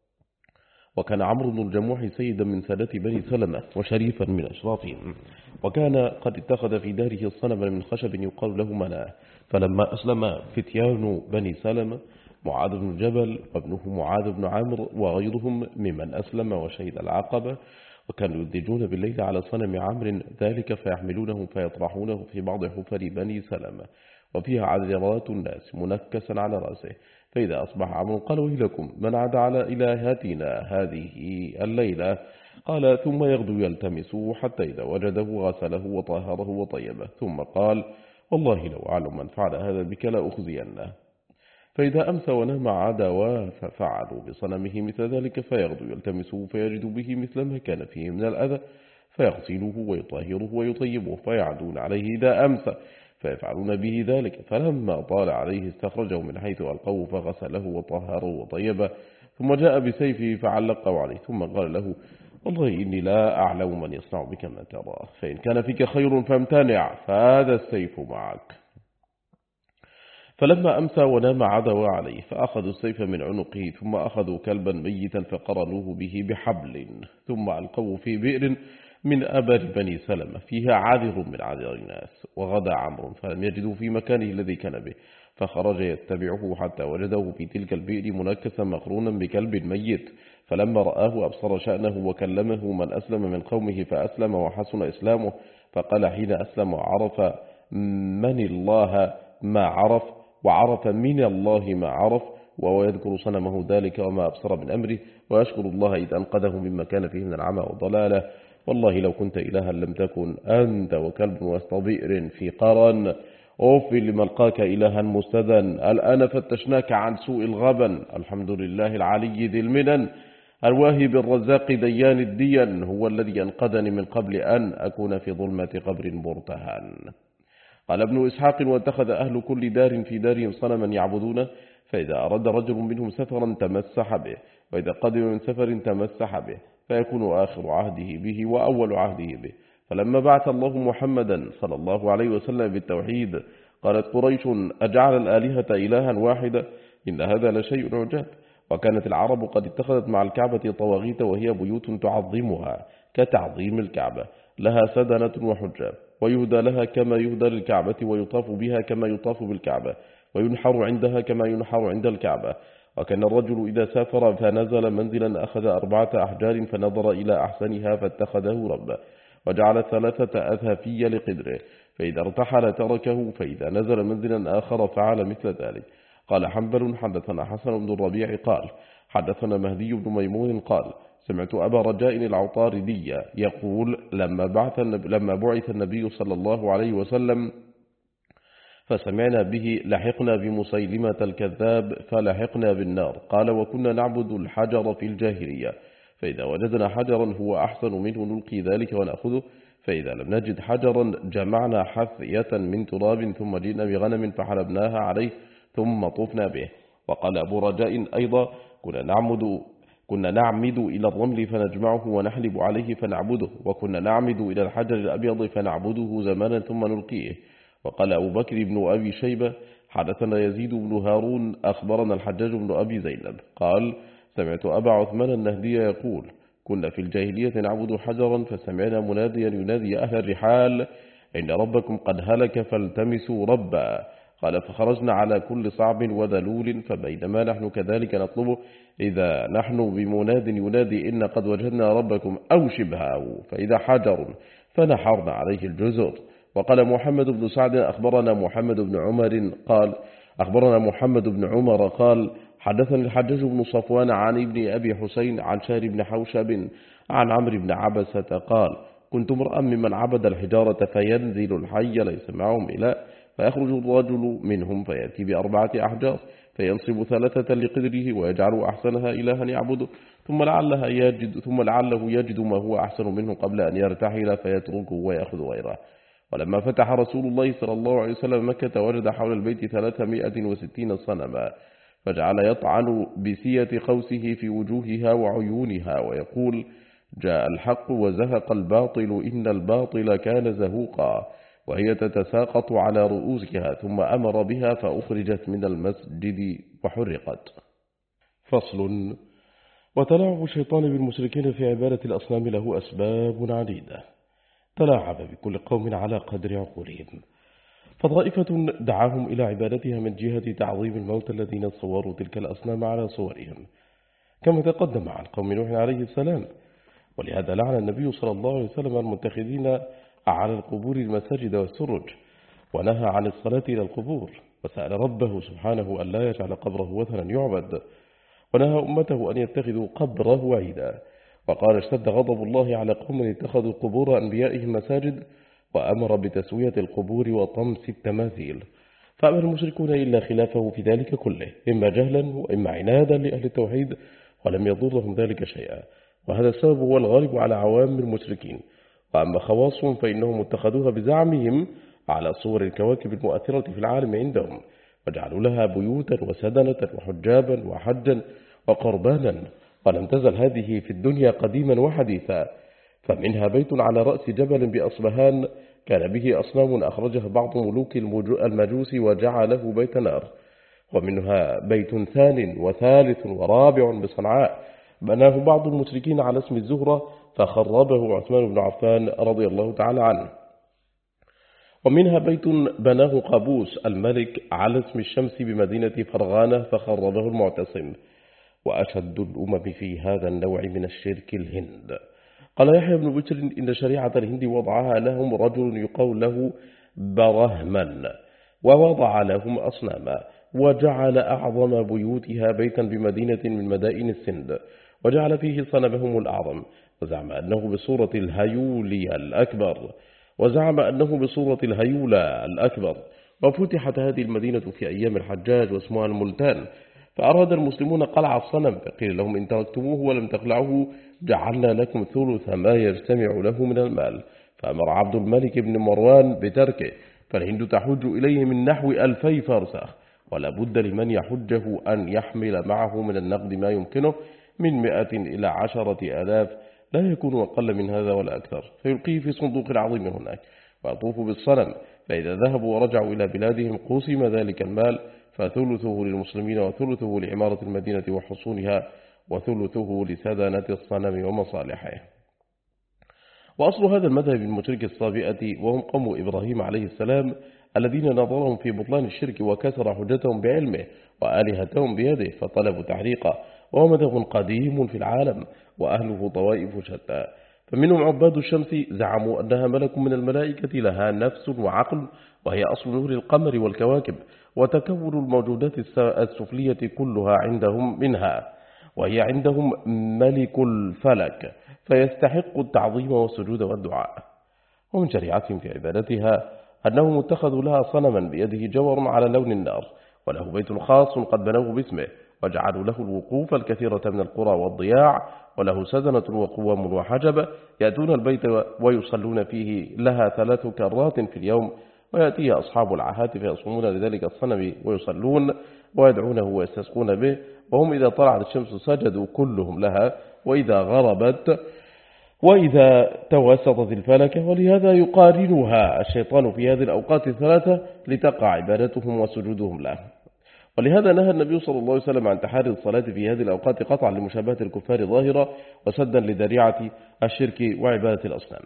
وكان عمرو بن الجموح سيدا من سادة بني سلمة وشريفا من أشرافهم، وكان قد اتخذ في داره الصنم من خشب يقال له مناه. فلما أسلم فتيان بني سلمة معاذ بن جبل وابنه معاذ بن عمرو وغيرهم ممن أسلم وشهد العقبة، وكانوا يدجون بالليل على صنم عمرو ذلك فيحملونه فيطرحونه في بعض حفر بني سلمة، وفيها عذرات الناس منكسا على رأسه. فإذا أصبح عمرو قال: ويلكم، من عاد على إلهاتنا هذه الليلة؟ قال: ثم يغدو يلتمس حتى إذا وجده غسله وطهره وطيبه، ثم قال: والله لو أعلم من فعل هذا بك لأخزينه. فإذا أمسى ونام عدوا ففعلوا بصنمه مثل ذلك، فيغدو يلتمسه فيجد به مثل ما كان فيه من الأذى، فيغسله ويطهره ويطيبه، فيعدون عليه إذا أمسى فيفعلون به ذلك. فلما طال عليه استخرجه من حيث ألقوه فغسله وطهره وطيبه، ثم جاء بسيفه فعلقه عليه، ثم قال له: والله إني لا أعلم من يصنع بك ما ترى، فإن كان فيك خير فامتنع، فهذا السيف معك. فلما أمسى ونام عدوا عليه، فأخذوا السيف من عنقه، ثم أخذوا كلبا ميتا فقرنوه به بحبل، ثم ألقوه في بئر من أبر بني سلمة فيها عذر من عذر الناس. وغدا عمرو فلم يجدوا في مكانه الذي كان به، فخرج يتبعه حتى وجده في تلك البئر منكسا مقرونا بكلب ميت. فلما رآه أبصر شأنه وكلمه من أسلم من قومه فأسلم وحسن إسلامه. فقال حين أسلم وعرف من الله ما عرف، وعرف من الله ما عرف، وهو يذكر صنمه ذلك وما أبصر من أمره، ويشكر الله إذ أنقذه مما كان فيه من العمى والضلالة. والله لو كنت إلها لم تكن أنت وكلب وسط بئر في قرن. أوف لملقاك إلها مستدن، الآن فتشناك عن سوء الغبن. الحمد لله العلي ذي المنن الواهب الرزاق ديان الدين، هو الذي أنقذني من قبل أن أكون في ظلمة قبر مرتهن. قال ابن إسحاق: واتخذ أهل كل دار في دارهم صنما يعبدونه، فإذا أراد رجل منهم سفرا تمسح به، وإذا قدم من سفر تمسح به، فيكون آخر عهده به وأول عهده به. فلما بعث الله محمدا صلى الله عليه وسلم بالتوحيد قالت قريش: أجعل الآلهة إلها واحدة؟ إن هذا لشيء عجاب. وكانت العرب قد اتخذت مع الكعبة طواغيت، وهي بيوت تعظمها كتعظيم الكعبة، لها سدنة وحجاب، ويهدى لها كما يهدى للكعبة، ويطاف بها كما يطاف بالكعبة، وينحر عندها كما ينحر عند الكعبة. وكان الرجل إذا سافر فنزل منزلا أخذ 4 أحجار فنظر إلى أحسنها فاتخذه ربه، وجعل 3 أثافي لقدره، فإذا ارتحل تركه، فإذا نزل منزلا آخر فعل مثل ذلك. قال حنبل: حدثنا حسن بن الربيع قال حدثنا مهدي بن ميمون قال سمعت أبا رجاء العطاردي يقول: لما بعث النبي صلى الله عليه وسلم فسمعنا به لحقنا بمسيلمة الكذاب فلحقنا بالنار. قال: وكنا نعبد الحجر في الجاهلية، فإذا وجدنا حجرا هو أحسن منه نلقي ذلك ونأخذه، فإذا لم نجد حجرا جمعنا حثية من تراب ثم جئنا بغنم فحلبناها عليه ثم طفنا به. وقال أبو رجاء أيضا: كنا نعمد إلى الرمل فنجمعه ونحلب عليه فنعبده، وكنا نعمد إلى الحجر الأبيض فنعبده زمانا ثم نلقيه. وقال أبو بكر بن أبي شيبة: حدثنا يزيد بن هارون أخبرنا الحجاج بن أبي زينب قال: سمعت أبا عثمان النهدي يقول: كنا في الجاهلية نعبد حجرا، فسمعنا مناديا ينادي أهل الرحال: إن ربكم قد هلك فالتمسوا ربا. قال: فخرجنا على كل صعب وذلول، فبينما نحن كذلك نطلبه إذا نحن بمناد ينادي: إن قد وجدنا ربكم أو شبهه، فإذا حجر فنحرنا عليه الجزر. وقال محمد بن سعد أخبرنا محمد بن عمر قال حدثني الحجاج بن صفوان عن ابن أبي حسين عن شهر بن حوشب عن عمرو بن عبسة قال: كنت امرأ ممن عبد الحجارة، فينزل الحي ليس معهم إله، فيخرج الرجل منهم فيأتي ب4 أحجار فينصب 3 لقدره ويجعل أحسنها إلها يعبده، ثم لعله يجد ما هو أحسن منه قبل أن يرتحل فيتركه ويأخذ غيره. ولما فتح رسول الله صلى الله عليه وسلم مكة وجد حول البيت 360 صنما، فجعل يطعن بسية قوسه في وجوهها وعيونها ويقول: جاء الحق وزهق الباطل إن الباطل كان زهوقا، وهي تتساقط على رؤوسها، ثم أمر بها فأخرجت من المسجد وحرقت. فصل. وتلاعب الشيطان بالمشركين في عبادة الأصنام له أسباب عديدة. تلاعب بكل قوم على قدر عقولهم، فطائفة دعاهم إلى عبادتها من جهة تعظيم الموتى الذين صوروا تلك الأصنام على صورهم، كما تقدم عن قوم نوح عليه السلام. ولهذا لعن النبي صلى الله عليه وسلم المتخذين على القبور المساجد والسرج، ونهى عن الصلاة إلى القبور، وسأل ربه سبحانه أن لا يجعل قبره وثنا يعبد، ونهى أمته أن يتخذوا قبره عيدا. وقال: اشتد غضب الله على قوم اتخذوا قبور أنبيائهم مساجد، وأمر بتسوية القبور وطمس التماثيل. فأمر المشركون إلا خلافه في ذلك كله، إما جهلا وإما عنادا لأهل التوحيد، ولم يضرهم ذلك شيئا. وهذا السبب هو الغالب على عوام المشركين. وأما خواصهم فإنهم اتخذوها بزعمهم على صور الكواكب المؤثرة في العالم عندهم، وجعلوا لها بيوتا وسدنة وحجابا وحجا وقربانا. ولم تزل هذه في الدنيا قديما وحديثا، فمنها بيت على رأس جبل بأصبهان كان به أصنام أخرجها بعض ملوك المجوس وجعله بيت نار. ومنها بيت ثان وثالث ورابع بصنعاء بناه بعض المشركين على اسم الزهرة، فخربه عثمان بن عفان رضي الله تعالى عنه. ومنها بيت بناه قابوس الملك على اسم الشمس بمدينة فرغانة، فخربه المعتصم. وأشد الأمم في هذا النوع من الشرك الهند. قال يحيى بن بشر: إن شريعة الهند وضعها لهم رجل يقال له برهمن، ووضع لهم أصناما، وجعل أعظم بيوتها بيتا بمدينة من مدائن السند، وجعل فيه صنمهم الأعظم، وزعم أنه بصورة الهيولي الأكبر. وفتحت هذه المدينة في أيام الحجاج واسمها الملتان، فأراد المسلمون قلع الصنم، فقيل لهم إن تركتموه ولم تقلعوه جعلنا لكم ثلث ما يجتمع له من المال، فأمر عبد الملك بن مروان بتركه، فالهند تحج إليه من نحو 2000 فرسخ، ولا بد لمن يحجه أن يحمل معه من النقد ما يمكنه من 100 إلى 10,000، لا يكون أقل من هذا ولا أكثر، فيلقيه في صندوق العظيم هناك ويطوف بالصنم، فإذا ذهبوا ورجعوا إلى بلادهم قسم ذلك المال، فثلثه للمسلمين وثلثه لعمارة المدينة وحصونها وثلثه لسدنة الصنم ومصالحه. وأصل هذا المذهب المشرك الصابئة وهم قوم إبراهيم عليه السلام الذين نظرهم في بطلان الشرك وكسر حجتهم بعلمه وآلهتهم بيده فطلبوا تحريقه، وهو مذهب قديم في العالم وأهله طوائف شتى. فمنهم عباد الشمس زعموا أنها ملك من الملائكة لها نفس وعقل، وهي أصل نور القمر والكواكب وتكون الموجودات السفلية كلها عندهم منها، وهي عندهم ملك الفلك، فيستحق التعظيم والسجود والدعاء. ومن شريعتهم في عبادتها أنهم اتخذوا لها صنما بيده جور على لون النار، وله بيت خاص قد بنوه باسمه، وجعلوا له الوقوف الكثيرة من القرى والضياع، وله سدنة وقوام وحجب، يأتون البيت ويصلون فيه لها 3 كرات في اليوم، ويأتي أصحاب العهات فيصومون لذلك الصنم ويصلون ويدعونه ويستسقون به، وهم إذا طلعت الشمس سجدوا كلهم لها، وإذا غربت وإذا توسطت الفلك، ولهذا يقارنها الشيطان في هذه الأوقات الثلاثة لتقع عبادتهم وسجودهم له. ولهذا نهى النبي صلى الله عليه وسلم عن تحري الصلاة في هذه الأوقات قطعا لمشابهة الكفار ظاهرة وسدا لذريعة الشرك وعبادة الأصنام.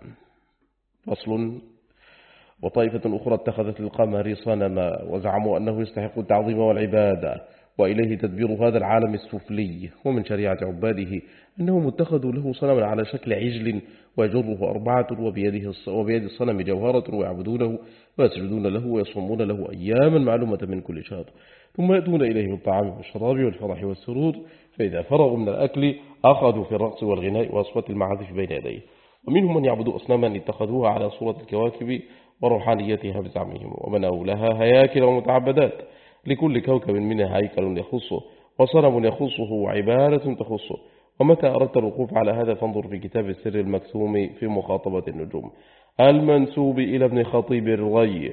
فصل. وطائفة أخرى اتخذت القمر صنما وزعموا أنه يستحق التعظيم والعبادة، وإليه تدبير هذا العالم السفلي. ومن شريعة عباده أنهم اتخذوا له صنما على شكل عجل ويجره 4، وبيد الصنم جوهرة، ويعبدونه ويسجدون له ويصومون له أياما معلومة من كل شهر، ثم يأتون إليه بالطعام والشراب والفرح والسرور، فإذا فرغوا من الأكل أخذوا في الرقص والغناء وأصوات المعازف بين يديه. ومنهم من يعبدوا أصناما اتخذوها على صورة الكواكب وروحانيتها بزعمهم، وبنوا لها هياكل ومتعبدات، لكل كوكب منها هيكل يخصه وصنم يخصه وعبادة تخصه. ومتى أردت الوقوف على هذا فانظر في كتاب السر المكتوم في مخاطبة النجوم المنسوب إلى ابن خطيب الري،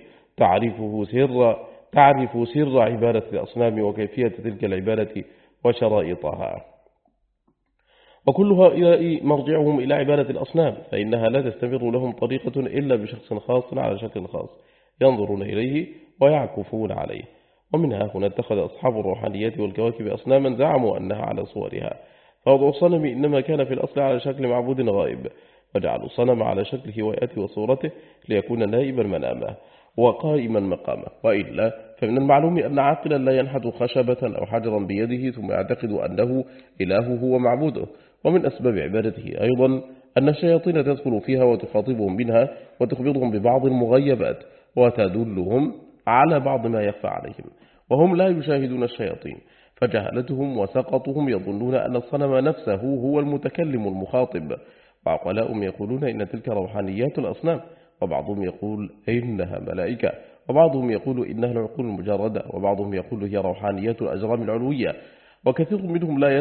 تعرف سر عبادة الأصنام وكيفية تلك العبادة وشرائطها. وكل هؤلاء مرجعهم إلى عبادة الأصنام، فإنها لا تستمر لهم طريقة إلا بشخص خاص على شكل خاص ينظرون إليه ويعكفون عليه. ومنها هنا اتخذ أصحاب الروحانيات والكواكب أصناما زعموا أنها على صورها، فوضع الصنم إنما كان في الأصل على شكل معبود غائب، وجعلوا الصنم على شكل هوايته وصورته ليكون نائبا منامه وقائما مقامه. وإلا فمن المعلوم أن عاقلا لا ينحت خشبة أو حجرا بيده ثم يعتقد أنه إلهه ومعبوده. ومن أسباب عبادته أيضا أن الشياطين تدخل فيها وتخاطبهم منها وتخبرهم ببعض المغيبات وتدلهم على بعض ما يخفى عليهم، وهم لا يشاهدون الشياطين، فجهلتهم وسقطهم يظنون أن الصنم نفسه هو المتكلم المخاطب. وعقلاؤهم يقولون إن تلك روحانيات الأصنام، وبعضهم يقول إنها ملائكة، وبعضهم يقول إنها العقول المجردة، وبعضهم يقول هي روحانيات الأجرام العلوية. وكثير منهم لا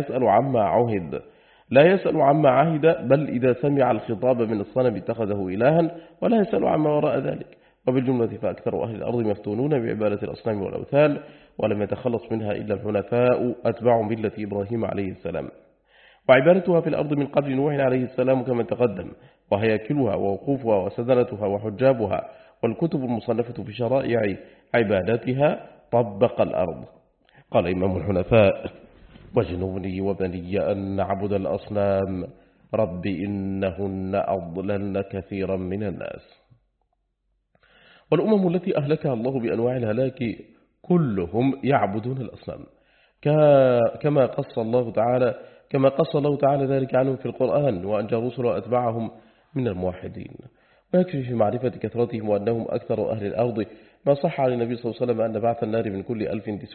يسأل عما عهد، بل إذا سمع الخطاب من الصنم اتخذه إلها، ولا يسأل عما وراء ذلك. وبالجملة فأكثر أهل الأرض مفتونون بعبادة الأصنام والأوثان، ولم يتخلص منها إلا الحنفاء أتباع ملة إبراهيم عليه السلام. وعبادتها في الأرض من قبل نوح عليه السلام كما تقدم، وهياكلها ووقوفها وسدنتها وحجابها والكتب المصنفة في شرائع عبادتها طبق الأرض. قال إمام الحنفاء: واجنبني وبني أن نعبد الأصنام رب إنهن أضللن كثيرا من الناس. والأمم التي أهلكها الله بأنواع الهلاك كلهم يعبدون الأصنام، كما قص الله تعالى ذلك عنهم في القرآن، وأنجى الرسل وأتبعهم من الموحدين. ويكفي في معرفة كثرتهم وأنهم أكثر أهل الأرض ما صح عن النبي صلى الله عليه وسلم أن بعث النار من كل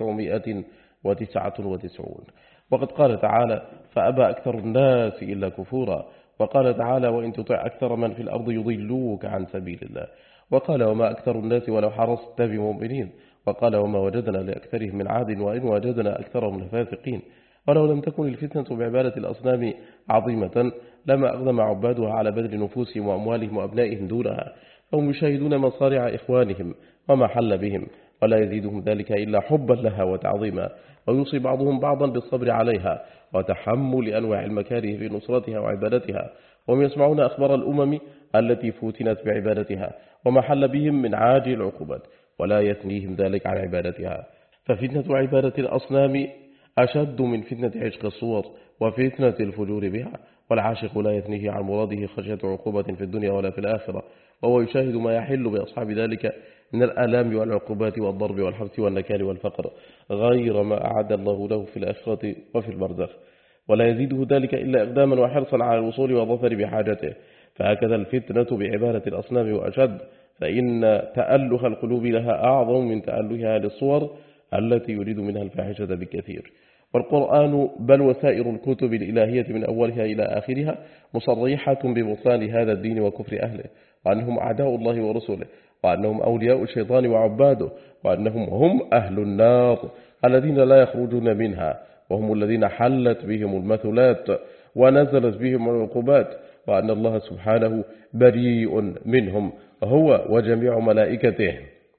1999. وقد قال تعالى فأبى أكثر الناس إلا كفورا. وقال تعالى وإن تطع أكثر من في الأرض يضلوك عن سبيل الله. وقال وما أكثر الناس ولو حرصت بمؤمنين. وقال وما وجدنا لأكثرهم من عهد وإن وجدنا أكثرهم لفاسقين. ولو لم تكن الفتنة بعبادة الأصنام عظيمة لما أقدم عبادها على بذل نفوسهم وأموالهم وأبنائهم دونها، فهم يشاهدون مصارع إخوانهم وما حل بهم، ولا يزيدهم ذلك إلا حبا لها وتعظيما، ويوصي بعضهم بعضا بالصبر عليها وتحمل أنواع المكاره في نصرتها وعبادتها. وهم يسمعون أخبار الأمم التي فتنت بعبادتها وما حل بهم من عاجل العقوبات، ولا يثنيهم ذلك عن عبادتها. ففتنة عبادة الأصنام أشد من فتنة عشق الصور وفتنة الفجور بها، والعاشق لا يثنيه عن مراده خشية عقوبة في الدنيا ولا في الآخرة، وهو يشاهد ما يحل بأصحاب ذلك من الآلام والعقوبات والضرب والحبس والنكال والفقر غير ما أعد الله له في الآخرة وفي البرزخ، ولا يزيده ذلك إلا إقداما وحرصا على الوصول والظفر بحاجته. فهكذا الفتنة بعبادة الأصنام وأشد، فإن تأله القلوب لها أعظم من تألهها للصور التي يريد منها الفاحشة بكثير. والقرآن بل وسائر الكتب الإلهية من أولها إلى آخرها مصريحة ببطلان هذا الدين وكفر أهله، وأنهم أعداء الله ورسوله، وأنهم أولياء الشيطان وعباده، وأنهم هم أهل النار الذين لا يخرجون منها، وهم الذين حلت بهم المثلات ونزلت بهم العقوبات، وأن الله سبحانه بريء منهم هو وجميع ملائكته،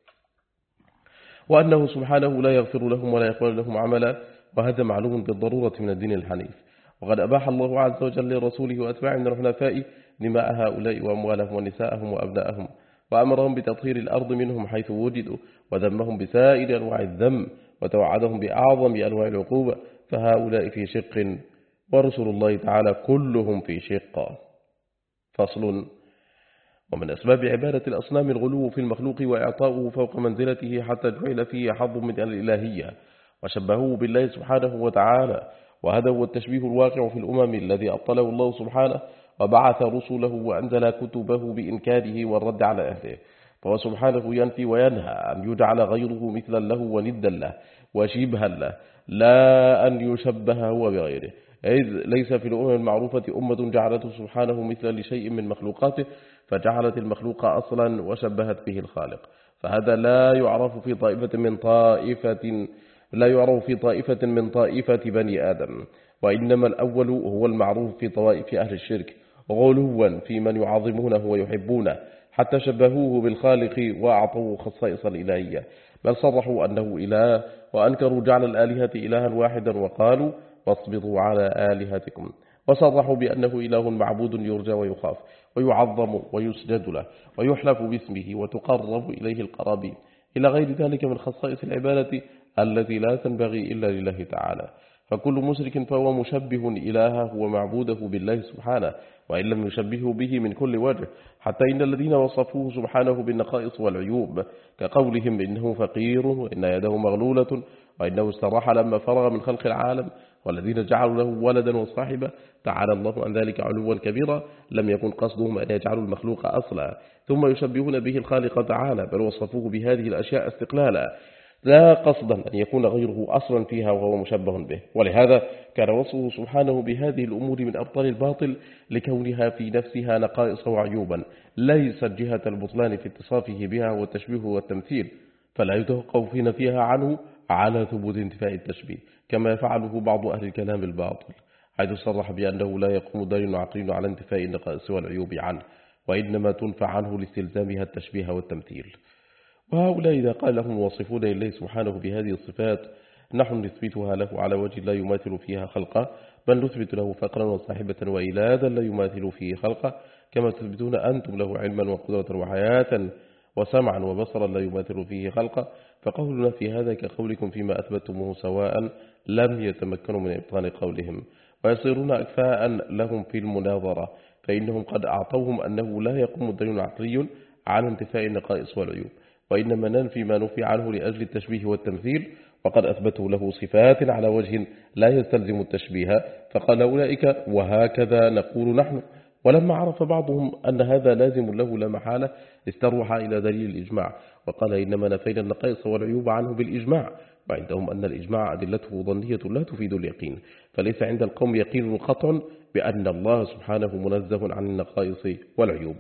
وأنه سبحانه لا يغفر لهم ولا يقبل لهم عملا، وهذا معلوم بالضرورة من الدين الحنيف. وقد أباح الله عز وجل لرسوله وأتباعه من الحنفاء دماء هؤلاء وأموالهم ونساءهم وأبناءهم، وأمرهم بتطهير الأرض منهم حيث وجدوا، وذمهم بسائر أنواع الذم، وتوعدهم بأعظم أنواع العقوبة، فهؤلاء في شق ورسول الله تعالى كلهم في شق. فصل. ومن أسباب عبادة الأصنام الغلو في المخلوق وإعطاؤه فوق منزلته حتى جعل فيه حظ من الإلهية وشبهوه بالله سبحانه وتعالى، وهذا هو التشبيه الواقع في الأمم الذي أبطله الله سبحانه وبعث رسله وأنزل كتبه بإنكاره والرد على أهله. فهو سبحانه ينفي وينهى أن يجعل غيره مثلا له وندا له وشبها له، لا أن يشبه هو بغيره، إذ ليس في الأمم المعروفة أمة جعلته سبحانه مثلا لشيء من مخلوقاته فجعلت المخلوق أصلا وشبهت به الخالق، فهذا لا يعرف في طائفة من طائفة بني آدم، وإنما الأول هو المعروف في طوائف أهل الشرك غلوا في من يعظمونه ويحبونه حتى شبهوه بالخالق وأعطوه خصائص الإلهية، بل صرحوا أنه إله وأنكروا جعل الآلهة إلها واحدا وقالوا واصبروا على آلهتكم، وصرحوا بأنه إله معبود يرجى ويخاف ويعظم ويسجد له ويحلف باسمه وتقرب إليه القرابين إلى غير ذلك من خصائص العبادة التي لا تنبغي إلا لله تعالى. فكل مشرك فهو مشبه إلهه ومعبوده بالله سبحانه وإن لم يشبهه به من كل وجه، حتى إن الذين وصفوه سبحانه بالنقائص والعيوب كقولهم إنه فقير وإن يده مغلولة وإنه استراح لما فرغ من خلق العالم، والذين جعلوا له ولدا وصاحبة تعالى الله عن ذلك علوا كبيرا، لم يكن قصدهم أن يجعلوا المخلوق أصلا ثم يشبهون به الخالق تعالى، بل وصفوه بهذه الأشياء استقلالا لا قصدا أن يكون غيره أصلا فيها وهو مشبه به. ولهذا كان وصفه سبحانه بهذه الأمور من أبطال الباطل لكونها في نفسها نقائص وعيوبا ليست جهة البطلان في اتصافه بها والتشبيه والتمثيل، فلا يتوقف في نفيها عنه على ثبوت انتفاء التشبيه كما يفعله بعض أهل الكلام الباطل، حيث صرح بأنه لا يقوم دليل عقلي على انتفاء النقائص والعيوب عنه، وإنما تنفع عنه لاستلزامها التشبيه والتمثيل. وهؤلاء إذا قال لهم واصفون لله سبحانه بهذه الصفات نحن نثبتها له على وجه لا يماثل فيها خلقه، بل نثبت له فقرا وصاحبة وإلادا لا يماثل فيه خلقه، كما تثبتون أنتم له علما وقدرة وحياة وسمعا وبصرا لا يماثل فيه خلقه. فقولنا في هذا كقولكم فيما أثبتموه سواء لم يتمكنوا من إبطال قولهم، ويصيرون أكفاء لهم في المناظرة، فإنهم قد أعطوهم أنه لا يقوم دليل عقلي على انتفاء النقائص والعيوب، وإنما ننفي ما نفي عنه لأجل التشبيه والتمثيل، وقد أثبتوا له صفات على وجه لا يستلزم التشبيه، فقال أولئك وهكذا نقول نحن، ولما عرف بعضهم أن هذا لازم له لا محالة استروح إلى دليل الإجماع وقال إنما نفينا النقائص والعيوب عنه بالإجماع، وعندهم أن الإجماع أدلته ظنية لا تفيد اليقين، فليس عند القوم يقين قطع بأن الله سبحانه منزه عن النقائص والعيوب.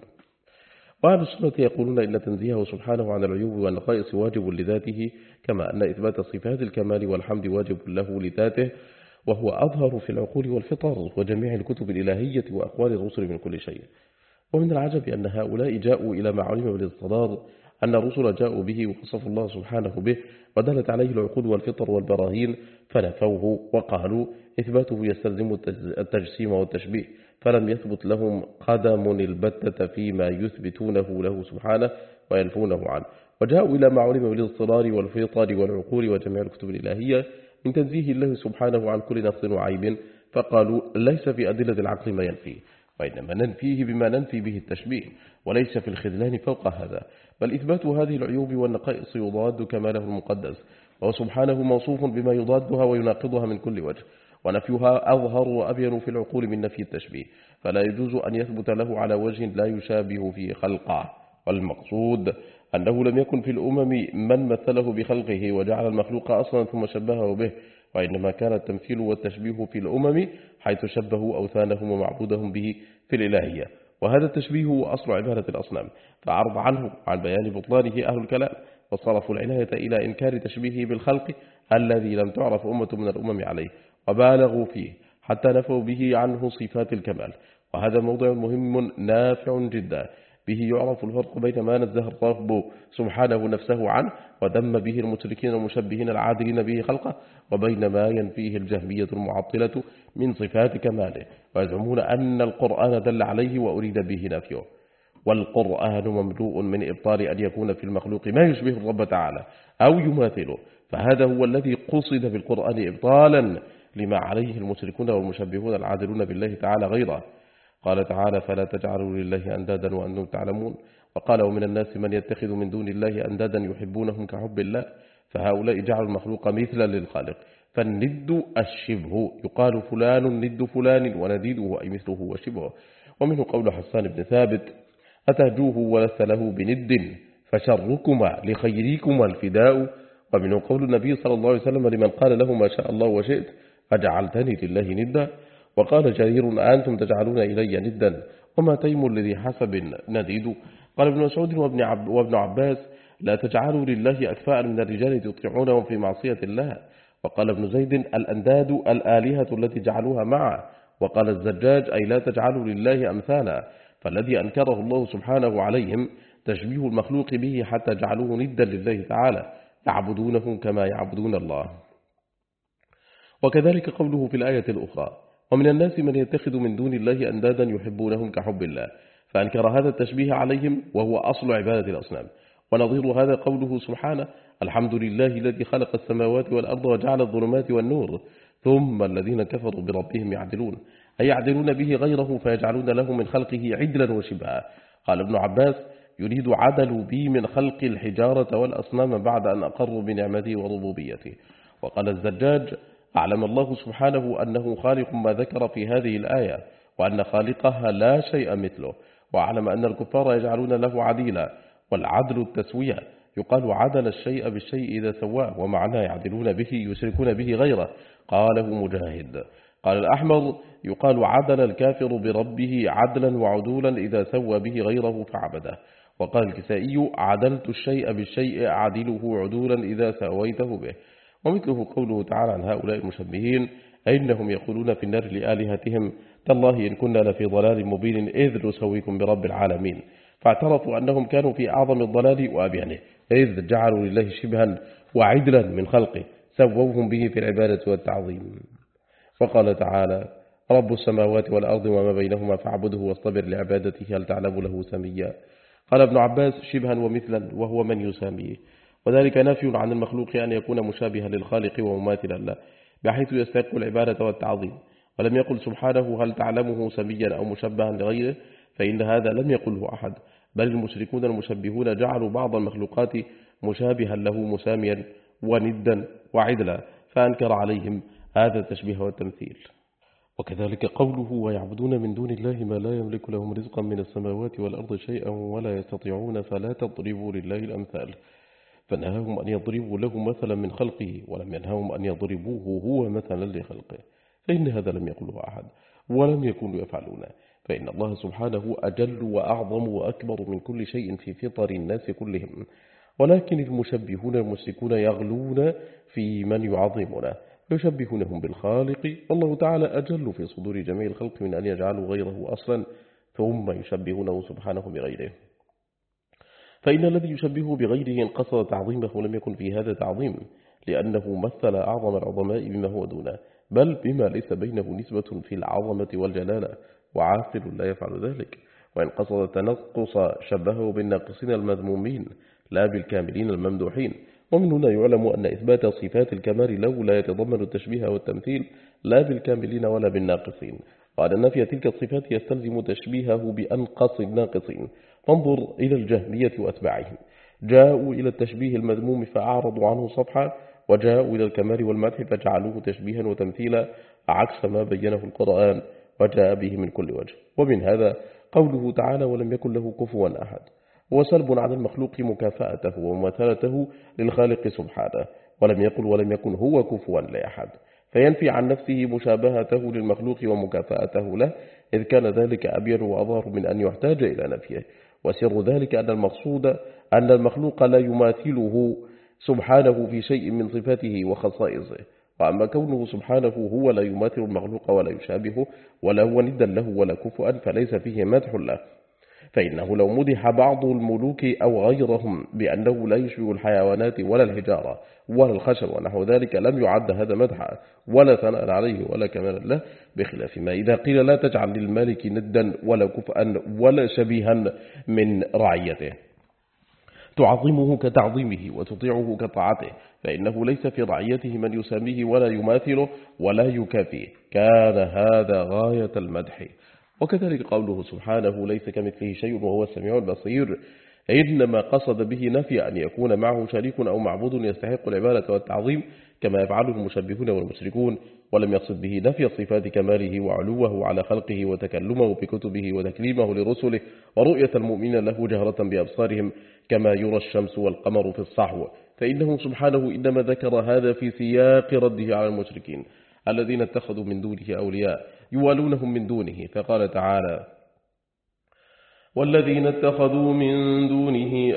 وأهل السنة يقولون إن تنزيهه سبحانه عن العيوب والنقائص واجب لذاته، كما أن إثبات صفات الكمال والحمد واجب له لذاته، وهو أظهر في العقول والفطر وجميع الكتب الإلهية وأقوال الرسل من كل شيء. ومن العجب أن هؤلاء جاءوا إلى ما علم بالاصطداد أن الرسل جاءوا به ووصف الله سبحانه به ودلت عليه العقول والفطر والبراهين، فنفوه وقالوا إثباته يستلزم التجسيم والتشبيه، فلم يثبت لهم قدم البتة فيما يثبتونه له سبحانه وينفونه عنه. وجاءوا إلى ما علم بالاضطرار والفطر والعقول وجميع الكتب الإلهية من تنزيه الله سبحانه عن كل نقص وعيب، فقالوا ليس في أدلة العقل ما ينفيه، وإنما ننفيه بما ننفي به التشبيه، وليس في الخذلان فوق هذا، بل إثبات هذه العيوب والنقائص يضاد كماله المقدس، وهو سبحانه موصوف بما يضادها ويناقضها من كل وجه، ونفيها أظهر وأبين في العقول من نفي التشبيه، فلا يجوز أن يثبت له على وجه لا يشابه في خلقه. والمقصود أنه لم يكن في الأمم من مثله بخلقه وجعل المخلوق أصلا ثم شبهه به، وإنما كان التمثيل والتشبيه في الأمم حيث شبهوا أوثانهم ومعبودهم به في الإلهية، وهذا التشبيه هو أصل عبادة الأصنام، فعرض عنه عن بيان بطلانه أهل الكلام، وصرفوا العناية إلى إنكار تشبيهه بالخلق الذي لم تعرف أمة من الأمم عليه، وبالغوا فيه حتى نفوا به عنه صفات الكمال. وهذا موضع مهم نافع جدا، به يعرف الفرق بين ما نزه الرب سبحانه نفسه عنه وذم به المشركين المشبهين العادلين به خلقه، وبين ما ينفيه الجهمية المعطلة من صفات كماله، ويزعمون أن القرآن دل عليه وأريد به نفيه. والقرآن مملوء من إبطال أن يكون في المخلوق ما يشبه الرب تعالى أو يماثله، فهذا هو الذي قصد بالقرآن إبطالا لما عليه المشركون والمشبهون العادلون بالله تعالى غيره. قال تعالى فلا تجعلوا لله أندادا وأنتم تعلمون، وقال ومن الناس من يتخذ من دون الله أندادا يحبونهم كحب الله، فهؤلاء جعلوا المخلوق مثلا للخالق، فالند الشبه، يقال فلان ند فلان ونديده أي مثله وشبهه. ومنه قول حسان بن ثابت أتهجوه ولست له بند فشركما لخيركما الفداء. ومنه قول النبي صلى الله عليه وسلم لمن قال له ما شاء الله وشئت أجعلتني لله ندا. وقال جرير أنتم تجعلون إلي ندا وما تيم الذي حسب نديد. قال ابن مسعود وابن عباس لا تجعلوا لله أكفاء من الرجال تطيعونهم في معصية الله. وقال ابن زيد الأنداد الآلهة التي جعلوها معه. وقال الزجاج أي لا تجعلوا لله أمثالا، فالذي أنكره الله سبحانه عليهم تشبيه المخلوق به حتى جعلوه ندا لله تعالى يعبدونه كما يعبدون الله. وكذلك قوله في الآية الأخرى ومن الناس من يتخذ من دون الله أندادا يحبونهم كحب الله، فأنكر هذا التشبيه عليهم وهو أصل عبادة الأصنام. ونظير هذا قوله سبحانه الحمد لله الذي خلق السماوات والأرض وجعل الظلمات والنور ثم الذين كفروا بربهم يعدلون، أي يعدلون به غيره فيجعلون له من خلقه عدلا وشبها. قال ابن عباس يريد عدل بي من خلق الحجارة والأصنام بعد أن أقروا بنعمته وربوبيته. وقال الزجاج أعلم الله سبحانه أنه خالق ما ذكر في هذه الآية وأن خالقها لا شيء مثله، وأعلم أن الكفار يجعلون له عديلا، والعدل التسوية، يقال عدل الشيء بالشيء إذا سواه، ومعناه يعدلون به يشركون به غيره. قاله مجاهد. قال الأحمر يقال عدل الكافر بربه عدلا وعدولا إذا سوى به غيره فعبده. وقال الكسائي عدلت الشيء بالشيء عدله عدولا إذا سويته به. ومثله قوله تعالى عن هؤلاء المشبهين إنهم يقولون في النار لآلهتهم تالله إن كنا لفي ضلال مبين إذ نسويكم برب العالمين، فاعترفوا أنهم كانوا في أعظم الضلال وأبيانه إذ جعلوا لله شبها وعدلا من خلقه سووهم به في العبادة والتعظيم. وقال تعالى رب السماوات والأرض وما بينهما فاعبده واصطبر لعبادته هل تعلم له سميا. قال ابن عباس شبها ومثلا وهو من يساميه، وذلك نفي عن المخلوق أن يكون مشابها للخالق ومماثلا له بحيث يستحق العبادة والتعظيم، ولم يقل سبحانه هل تعلمه سميا أو مشبها لغيره، فإن هذا لم يقله أحد، بل المشركون المشبهون جعلوا بعض المخلوقات مشابها له مساميا وندا وعدلا، فأنكر عليهم هذا التشبيه والتمثيل. وكذلك قوله ويعبدون من دون الله ما لا يملك لهم رزقا من السماوات والأرض شيئا ولا يستطيعون فلا تضربوا لله الأمثال، فنهاهم أن يضربوا له مثلا من خلقه ولم ينهاهم أن يضربوه هو مثلا لخلقه، فإن هذا لم يقله أحد ولم يكونوا يفعلونه، فإن الله سبحانه أجل وأعظم وأكبر من كل شيء في فطر الناس كلهم، ولكن المشبهون المشركون يغلون في من يعظمونه يشبهونهم بالخالق، والله تعالى أجل في صدور جميع الخلق من أن يجعلوا غيره أصلا ثم يشبهونه سبحانه بغيره، فإن الذي يشبهه بغيره إن قصد تعظيمه لم يكن في هذا تعظيم، لأنه مثل أعظم العظماء بما هو دونه، بل بما ليس بينه نسبة في العظمة والجلالة، وعاقل لا يفعل ذلك. وإن قصد التنقص شبهه بالناقصين المذمومين لا بالكاملين الممدوحين، ومن هنا يعلم أن إثبات صفات الكمال له لا يتضمن التشبيه والتمثيل لا بالكاملين ولا بالناقصين، وأن نفي تلك الصفات يستلزم تشبيهه بأنقص الناقصين. فانظر إلى الجهمية وأتباعهم، جاءوا إلى التشبيه المذموم فأعرضوا عنه صفحة، وجاءوا إلى الكمال والمدح فجعلوه تشبيها وتمثيلا عكس ما بينه القرآن وجاء به من كل وجه. ومن هذا قوله تعالى ولم يكن له كفوا أحد، هو سلب عن المخلوق مكافأته ومماثلته للخالق سبحانه، ولم يكن هو كفوا لأحد، فينفي عن نفسه مشابهته للمخلوق ومكافأته له، إذ كان ذلك أبين وأظهر من أن يحتاج إلى نفيه. وسر ذلك أن المقصود أن المخلوق لا يماثله سبحانه في شيء من صفاته وخصائصه، وأما كونه سبحانه هو لا يماثل المخلوق ولا يشابهه ولا هو ندا له ولا كفؤا فليس فيه مدح له، فإنه لو مدح بعض الملوك أو غيرهم بأنه لا يشبه الحيوانات ولا الحجارة ولا الخشب ونحو ذلك لم يعد هذا مدحا ولا ثناء عليه ولا كمال له، بخلاف ما إذا قيل لا تجعل للمالك ندا ولا كفءا ولا شبيها من رعيته تعظمه كتعظيمه وتطيعه كطاعته، فإنه ليس في رعيته من يساميه ولا يماثله ولا يكافيه، كان هذا غاية المدح. وكذلك قوله سبحانه ليس كمثله شيء وهو السميع البصير، إنما قصد به نفي أن يكون معه شريك أو معبود يستحق العبادة والتعظيم كما يفعله المشبهون والمشركون، ولم يقصد به نفي صفات كماله وعلوه على خلقه وتكلمه بكتبه وتكليمه لرسله ورؤية المؤمنين له جهرة بأبصارهم كما يرى الشمس والقمر في الصحو، فإنه سبحانه إنما ذكر هذا في سياق رده على المشركين الذين اتخذوا من دونه أولياء يوالونهم من دونه، فقال تعالى والذين اتخذوا من دونه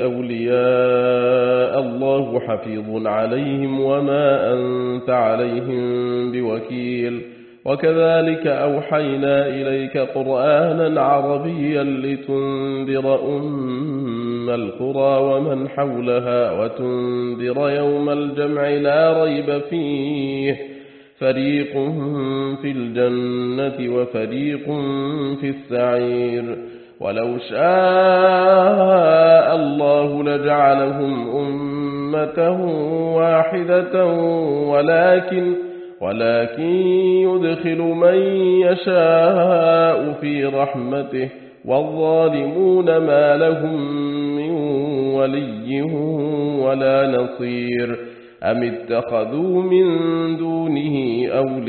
أولياء الله حفيظ عليهم وما أنت عليهم بوكيل، وكذلك أوحينا إليك قرآنا عربيا لتنذر أم القرى ومن حولها وتنذر يوم الجمع لا ريب فيه، فريق في الجنة وفريق في السعير، ولو شاء الله لجعلهم أمة واحدة ولكن يدخل من يشاء في رحمته، والظالمون ما لهم من ولي ولا نصير، أم اتخذوا من دونه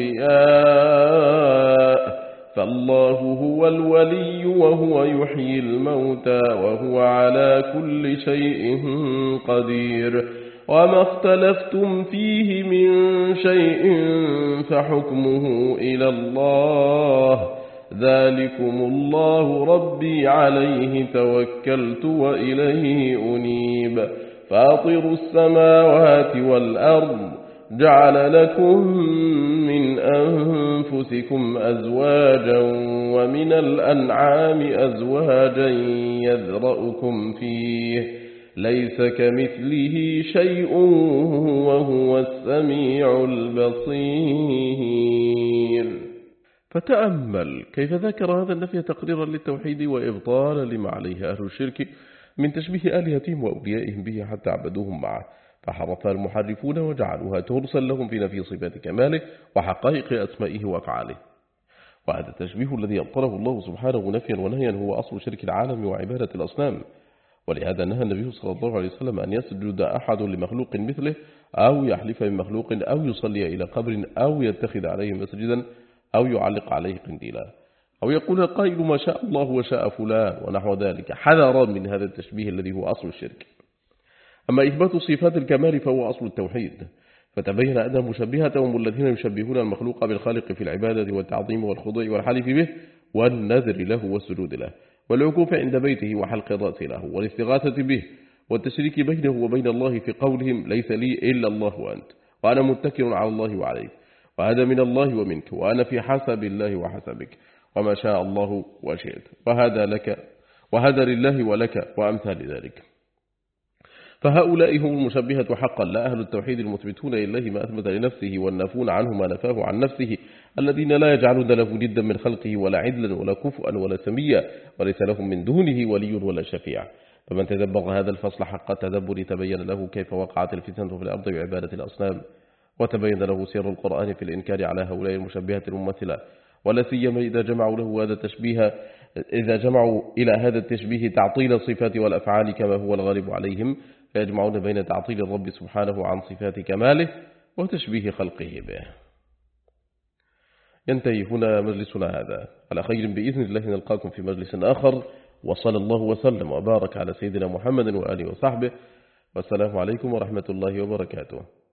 أولياء فالله هو الولي وهو يحيي الموتى وهو على كل شيء قدير، وما اختلفتم فيه من شيء فحكمه إلى الله، ذلكم الله ربي عليه توكلت وإليه أنيب، فاطر السماوات والأرض جعل لكم من أنفسكم أزواجا ومن الأنعام أزواجا يذرأكم فيه، ليس كمثله شيء وهو السميع البصير. فتأمل كيف ذكر هذا النفي تقريرا للتوحيد وإبطالا لما عليه أهل الشرك من تشبيه آلهتهم وأوليائهم به حتى عبدوهم معه، فحرفها المحرفون وجعلوها ترسا لهم في نفي صفات كماله وحقائق أسمائه وأفعاله. وهذا التشبيه الذي أبطله الله سبحانه نفيا ونهيا هو أصل شرك العالم وعبادة الأصنام، ولهذا نهى النبي صلى الله عليه وسلم أن يسجد أحد لمخلوق مثله أو يحلف بمخلوق أو يصلي إلى قبر أو يتخذ عليه مسجدا أو يعلق عليه قنديلا، أو يقول القائل ما شاء الله وشاء فلان ونحو ذلك، حذرا من هذا التشبيه الذي هو أصل الشرك. أما إثبات صفات الكمال فهو أصل التوحيد، فتبين أن مشبهتهم الذين يشبهون المخلوق بالخالق في العبادة والتعظيم والخضوع والحلف به والنذر له والسجود له والوقوف عند بيته وحلق الرأس له والاستغاثة به والتشريك بينه وبين الله في قولهم ليس لي إلا الله وأنت وأنا متكل على الله وعليك وهذا من الله ومنك وأنا في حسب الله وحسبك وما شاء الله وشئت وهذا لك وهذا لله ولك وأمثال ذلك. فهؤلاء هم المشبهة حقا، لا أهل التوحيد المثبتون لله ما أثبت لنفسه والنافون عنه ما نفاه عن نفسه، الذين لا يجعلون له ندا من خلقه ولا عدلا ولا كفؤا ولا سميا وليس لهم من دونه ولي ولا شفيع. فمن تدبر هذا الفصل حق التدبر تبين له كيف وقعت الفتنة في الأرض بعبادة الأصنام، وتبين له سير القرآن في الإنكار على هؤلاء المشبهة الممثلة، ولا سيما إذا جمعوا له هذا التشبيه، إذا جمعوا إلى هذا التشبيه تعطيل الصفات والأفعال كما هو الغالب عليهم، فيجمعون بين تعطيل الرب سبحانه عن صفات كماله وتشبيه خلقه به. ينتهي هنا مجلسنا هذا، على خير بإذن الله نلقاكم في مجلس آخر، وصلى الله وسلم وبارك على سيدنا محمد وآله وصحبه، والسلام عليكم ورحمة الله وبركاته.